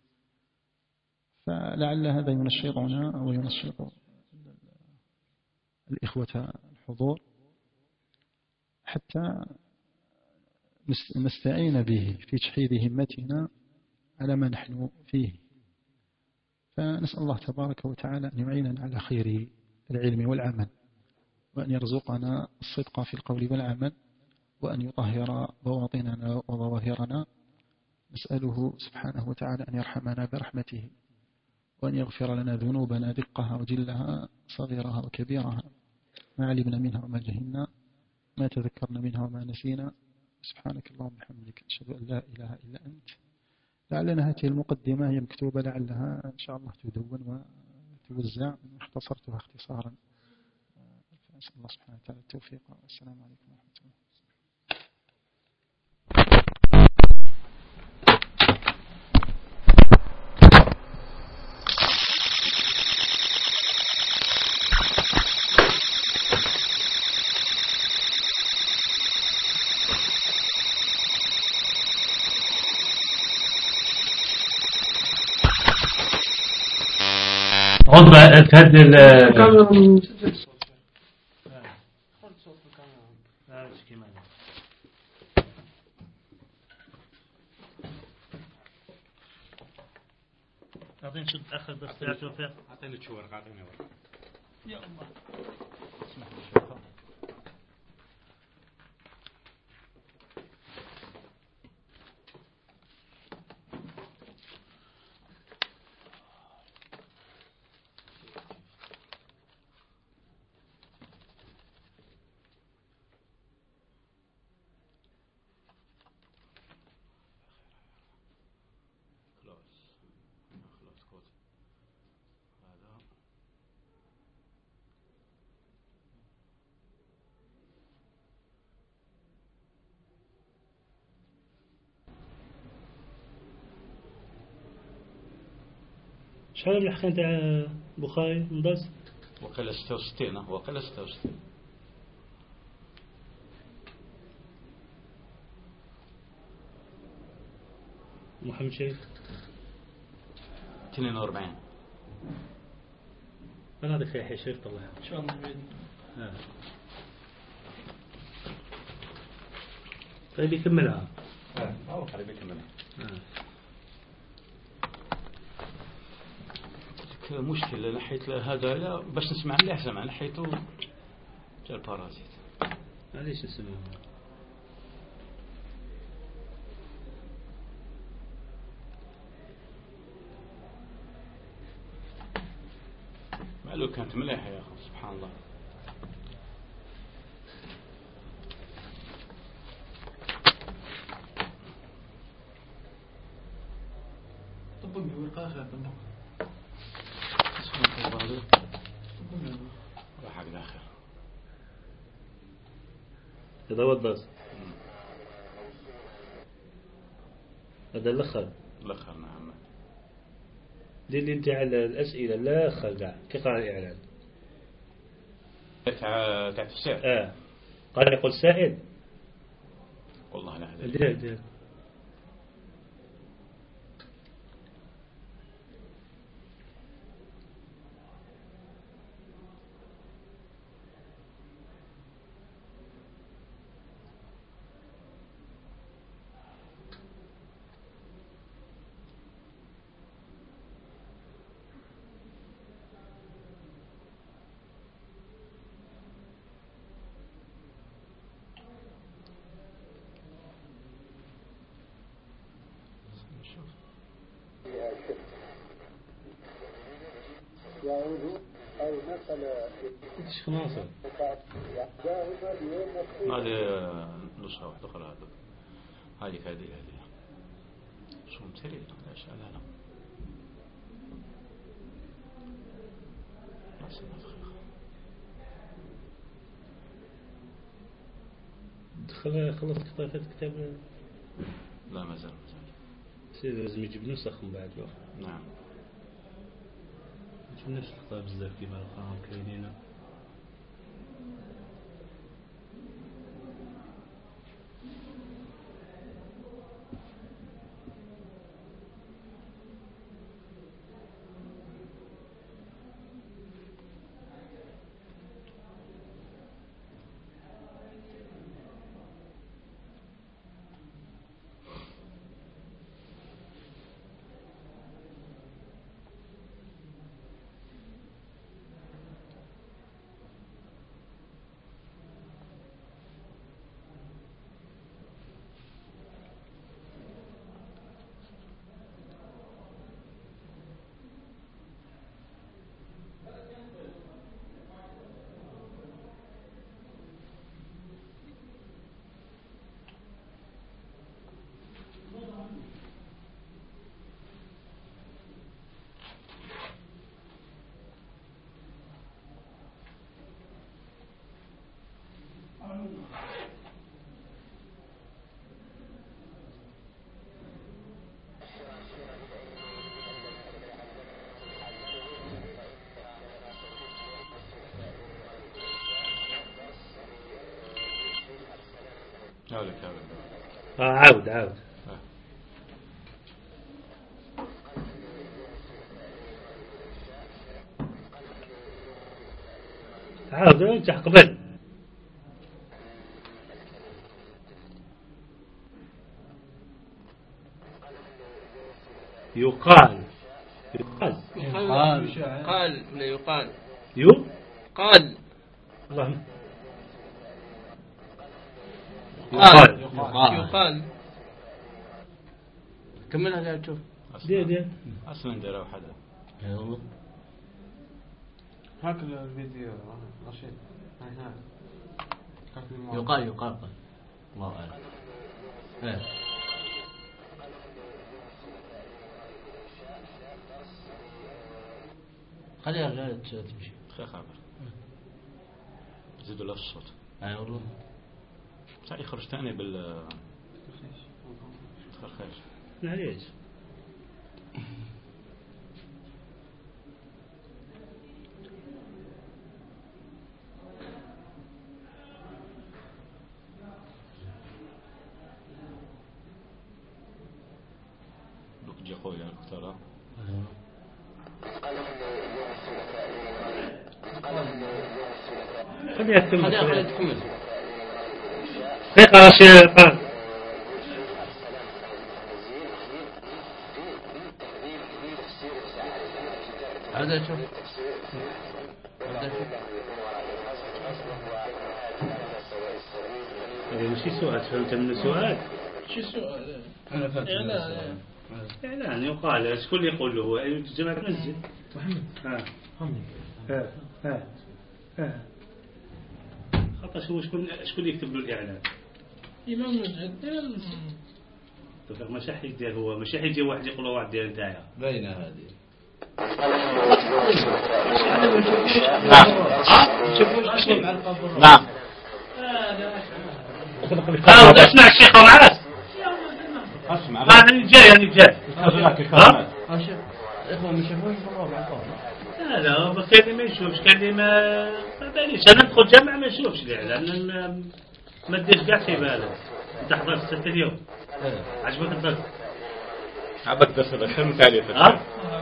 فلعل هذا ينشطنا وينشط الإخوة الحضور حتى نستعين به في تشحيذ همتنا على ما نحن فيه. فنسأل الله تبارك وتعالى أن يعيننا على خير العلم والعمل، وأن يرزقنا الصدق في القول والعمل، وأن يطهر بواطننا وظواهرنا. نسأله سبحانه وتعالى أن يرحمنا برحمته، وأن يغفر لنا ذنوبنا دقها وجلها صغيرها وكبيرها، ما علمنا منها وما جهلنا، ما تذكرنا منها وما نسينا. سبحانك اللهم وبحمدك، أشهد أن لا إله إلا أنت. لعلنا هذه المقدمة هي مكتوبة، لعلها إن شاء الله تدون وتوزع، اختصرتها اختصارا. فأسأل الله سبحانه وتعالى التوفيق، والسلام عليكم ورحمة الله. عضو تهدي أعطيني شو أخذ باختيار توفيق، أعطيني شو ورقة، أعطيني ورقة يا الله. اسمح لي. شحال الحكاية تاع بخاري مدرس؟ وقيل 66. وقيل 66. محمد شريف 42. أنا هذا في شريف طلع إن شاء الله. طيب يكملها. هو قريب يكملها. مشكلة نحيت هذا لا باش نسمع مليح، سمع نحيته جا البارازيت. علاش نسمعه؟ لو كانت مليحة يا أخي سبحان الله. طبقني ورقة آخر راح على الآخر هذا هو الدرس. هذا الأخر نعم. دي اللي انت على الأسئلة لا خلع كقراءة الإعلان. تاع تفسير. قال يقول سائل والله لا هذا دير ايش ناصر هذه نسخة واحدة أخرى هذه شو متري لا شاء لا خلص قطعة كتاب لا ما زال لازم يجيب نسخ من بعد له. نعم ما نفس الخطاب بزاف كيما القرآن كاينين. عاود انت قبل يقال لا يقال قال الله يقال كملها لا تشوف دي اصلا نديرها وحده والله هكذا الفيديو رشيد يقال الله أعلم. خليها لا تمشي خبر زيدوا له الصوت. اي والله صار يخرج ثاني بال خرخيش معليش دوك جي خويا الكثرة خليها تكمل دقيقة شيء هذا شوف ماشي سؤال فهمت من السؤال شو السؤال؟ أنا فهمت إعلان يقال شكون اللي يقول له هو جماعة المسجد محمد خطأ هو شكون يكتب له الإعلان إمام المسجد مش حيدير هو مش حيجي واحد يقول له واحد دير نتاعها بين هذه نعم اسمع الشيخ معاك اسمع أنا جاي الإخوة ما يشوفوش بالله معقول. لا بس كان اللي ما يشوفش، كان اللي ما باليش. أنا ندخل جامع ما يشوفش الإعلان، ما تديش كاع في بالك. أنت حضرت 6 اليوم عجبك الدرس؟ عبك درس الخير مثالي ها؟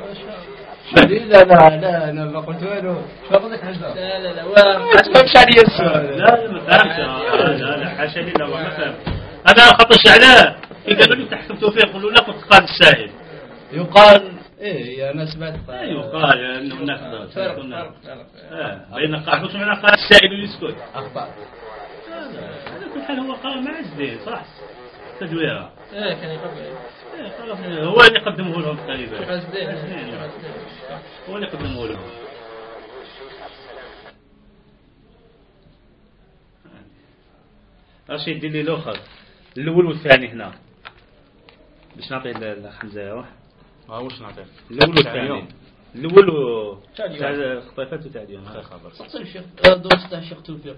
لا أنا ما قلت له شو قصدك حزام؟ لا فهمش علي السؤال. لا ما فهمت. لا حاشا لي، لا ما فهمت. أنا خطش عليه في قالوا لي تحكم توفيق، يقولوا لا قلت قال السائل. يقال إيه أنا سمعت يقال أنه نقدر فرق بين قال وش معنى قال السائل ويسكت. أخطأ. على كل حال هو قال مع الزين صح تدويرها. كان يقبل. هو اللي قدمه لهم تقريبا. هو اللي قدمه لهم. رشيد دير لي الاخر الاول والثاني هنا باش نعطي الحمزه يروح. واش نعطيك الاول والثاني. الاول تاع الخطيفات وتاع اليوم. خبر الشيخ دوس تاع الشيخ توفيق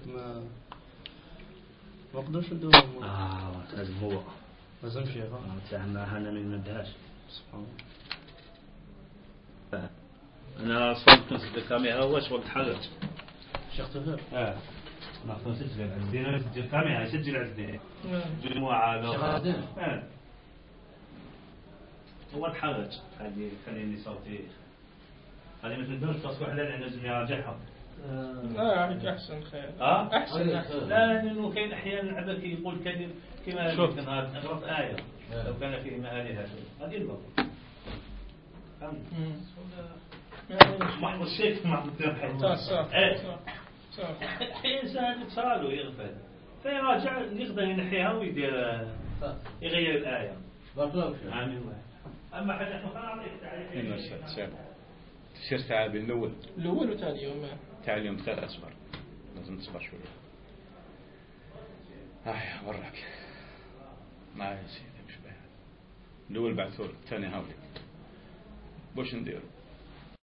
ما قدرش ندوم. لازم هو لازم شيخ تاعنا هنا من مدهاش سبحان الله. انا صوت نسجل الكاميرا هو شغل تحرك الشيخ توفيق. ما نسجل عندنا نسجل الكاميرا يسجل عندنا مجموعه له. هو تحرك هذه خليني صوتي هذه مثل دون تصوير حلال لازم يراجعها. لا أحسن خير. أحسن. لا لأنه كاين أحيانا عبد يقول كلمة كما شوف قرأت آية لو كان فيه مآلهة هذه البطل. محمد الشيخ محمد الدين صح. أحيانا يتصال ويغفل فيراجع يقدر ينحيها ويدير يغير الآية. آمين. أما حاجة أخرى أعطيك تفسير تاع الأول وثاني يوم تاع اليوم 3 أصبر لازم تصبر شوية. وراك ما يا سيدي مش باين. الأول بعثوا الثاني هاولي. واش نديرو؟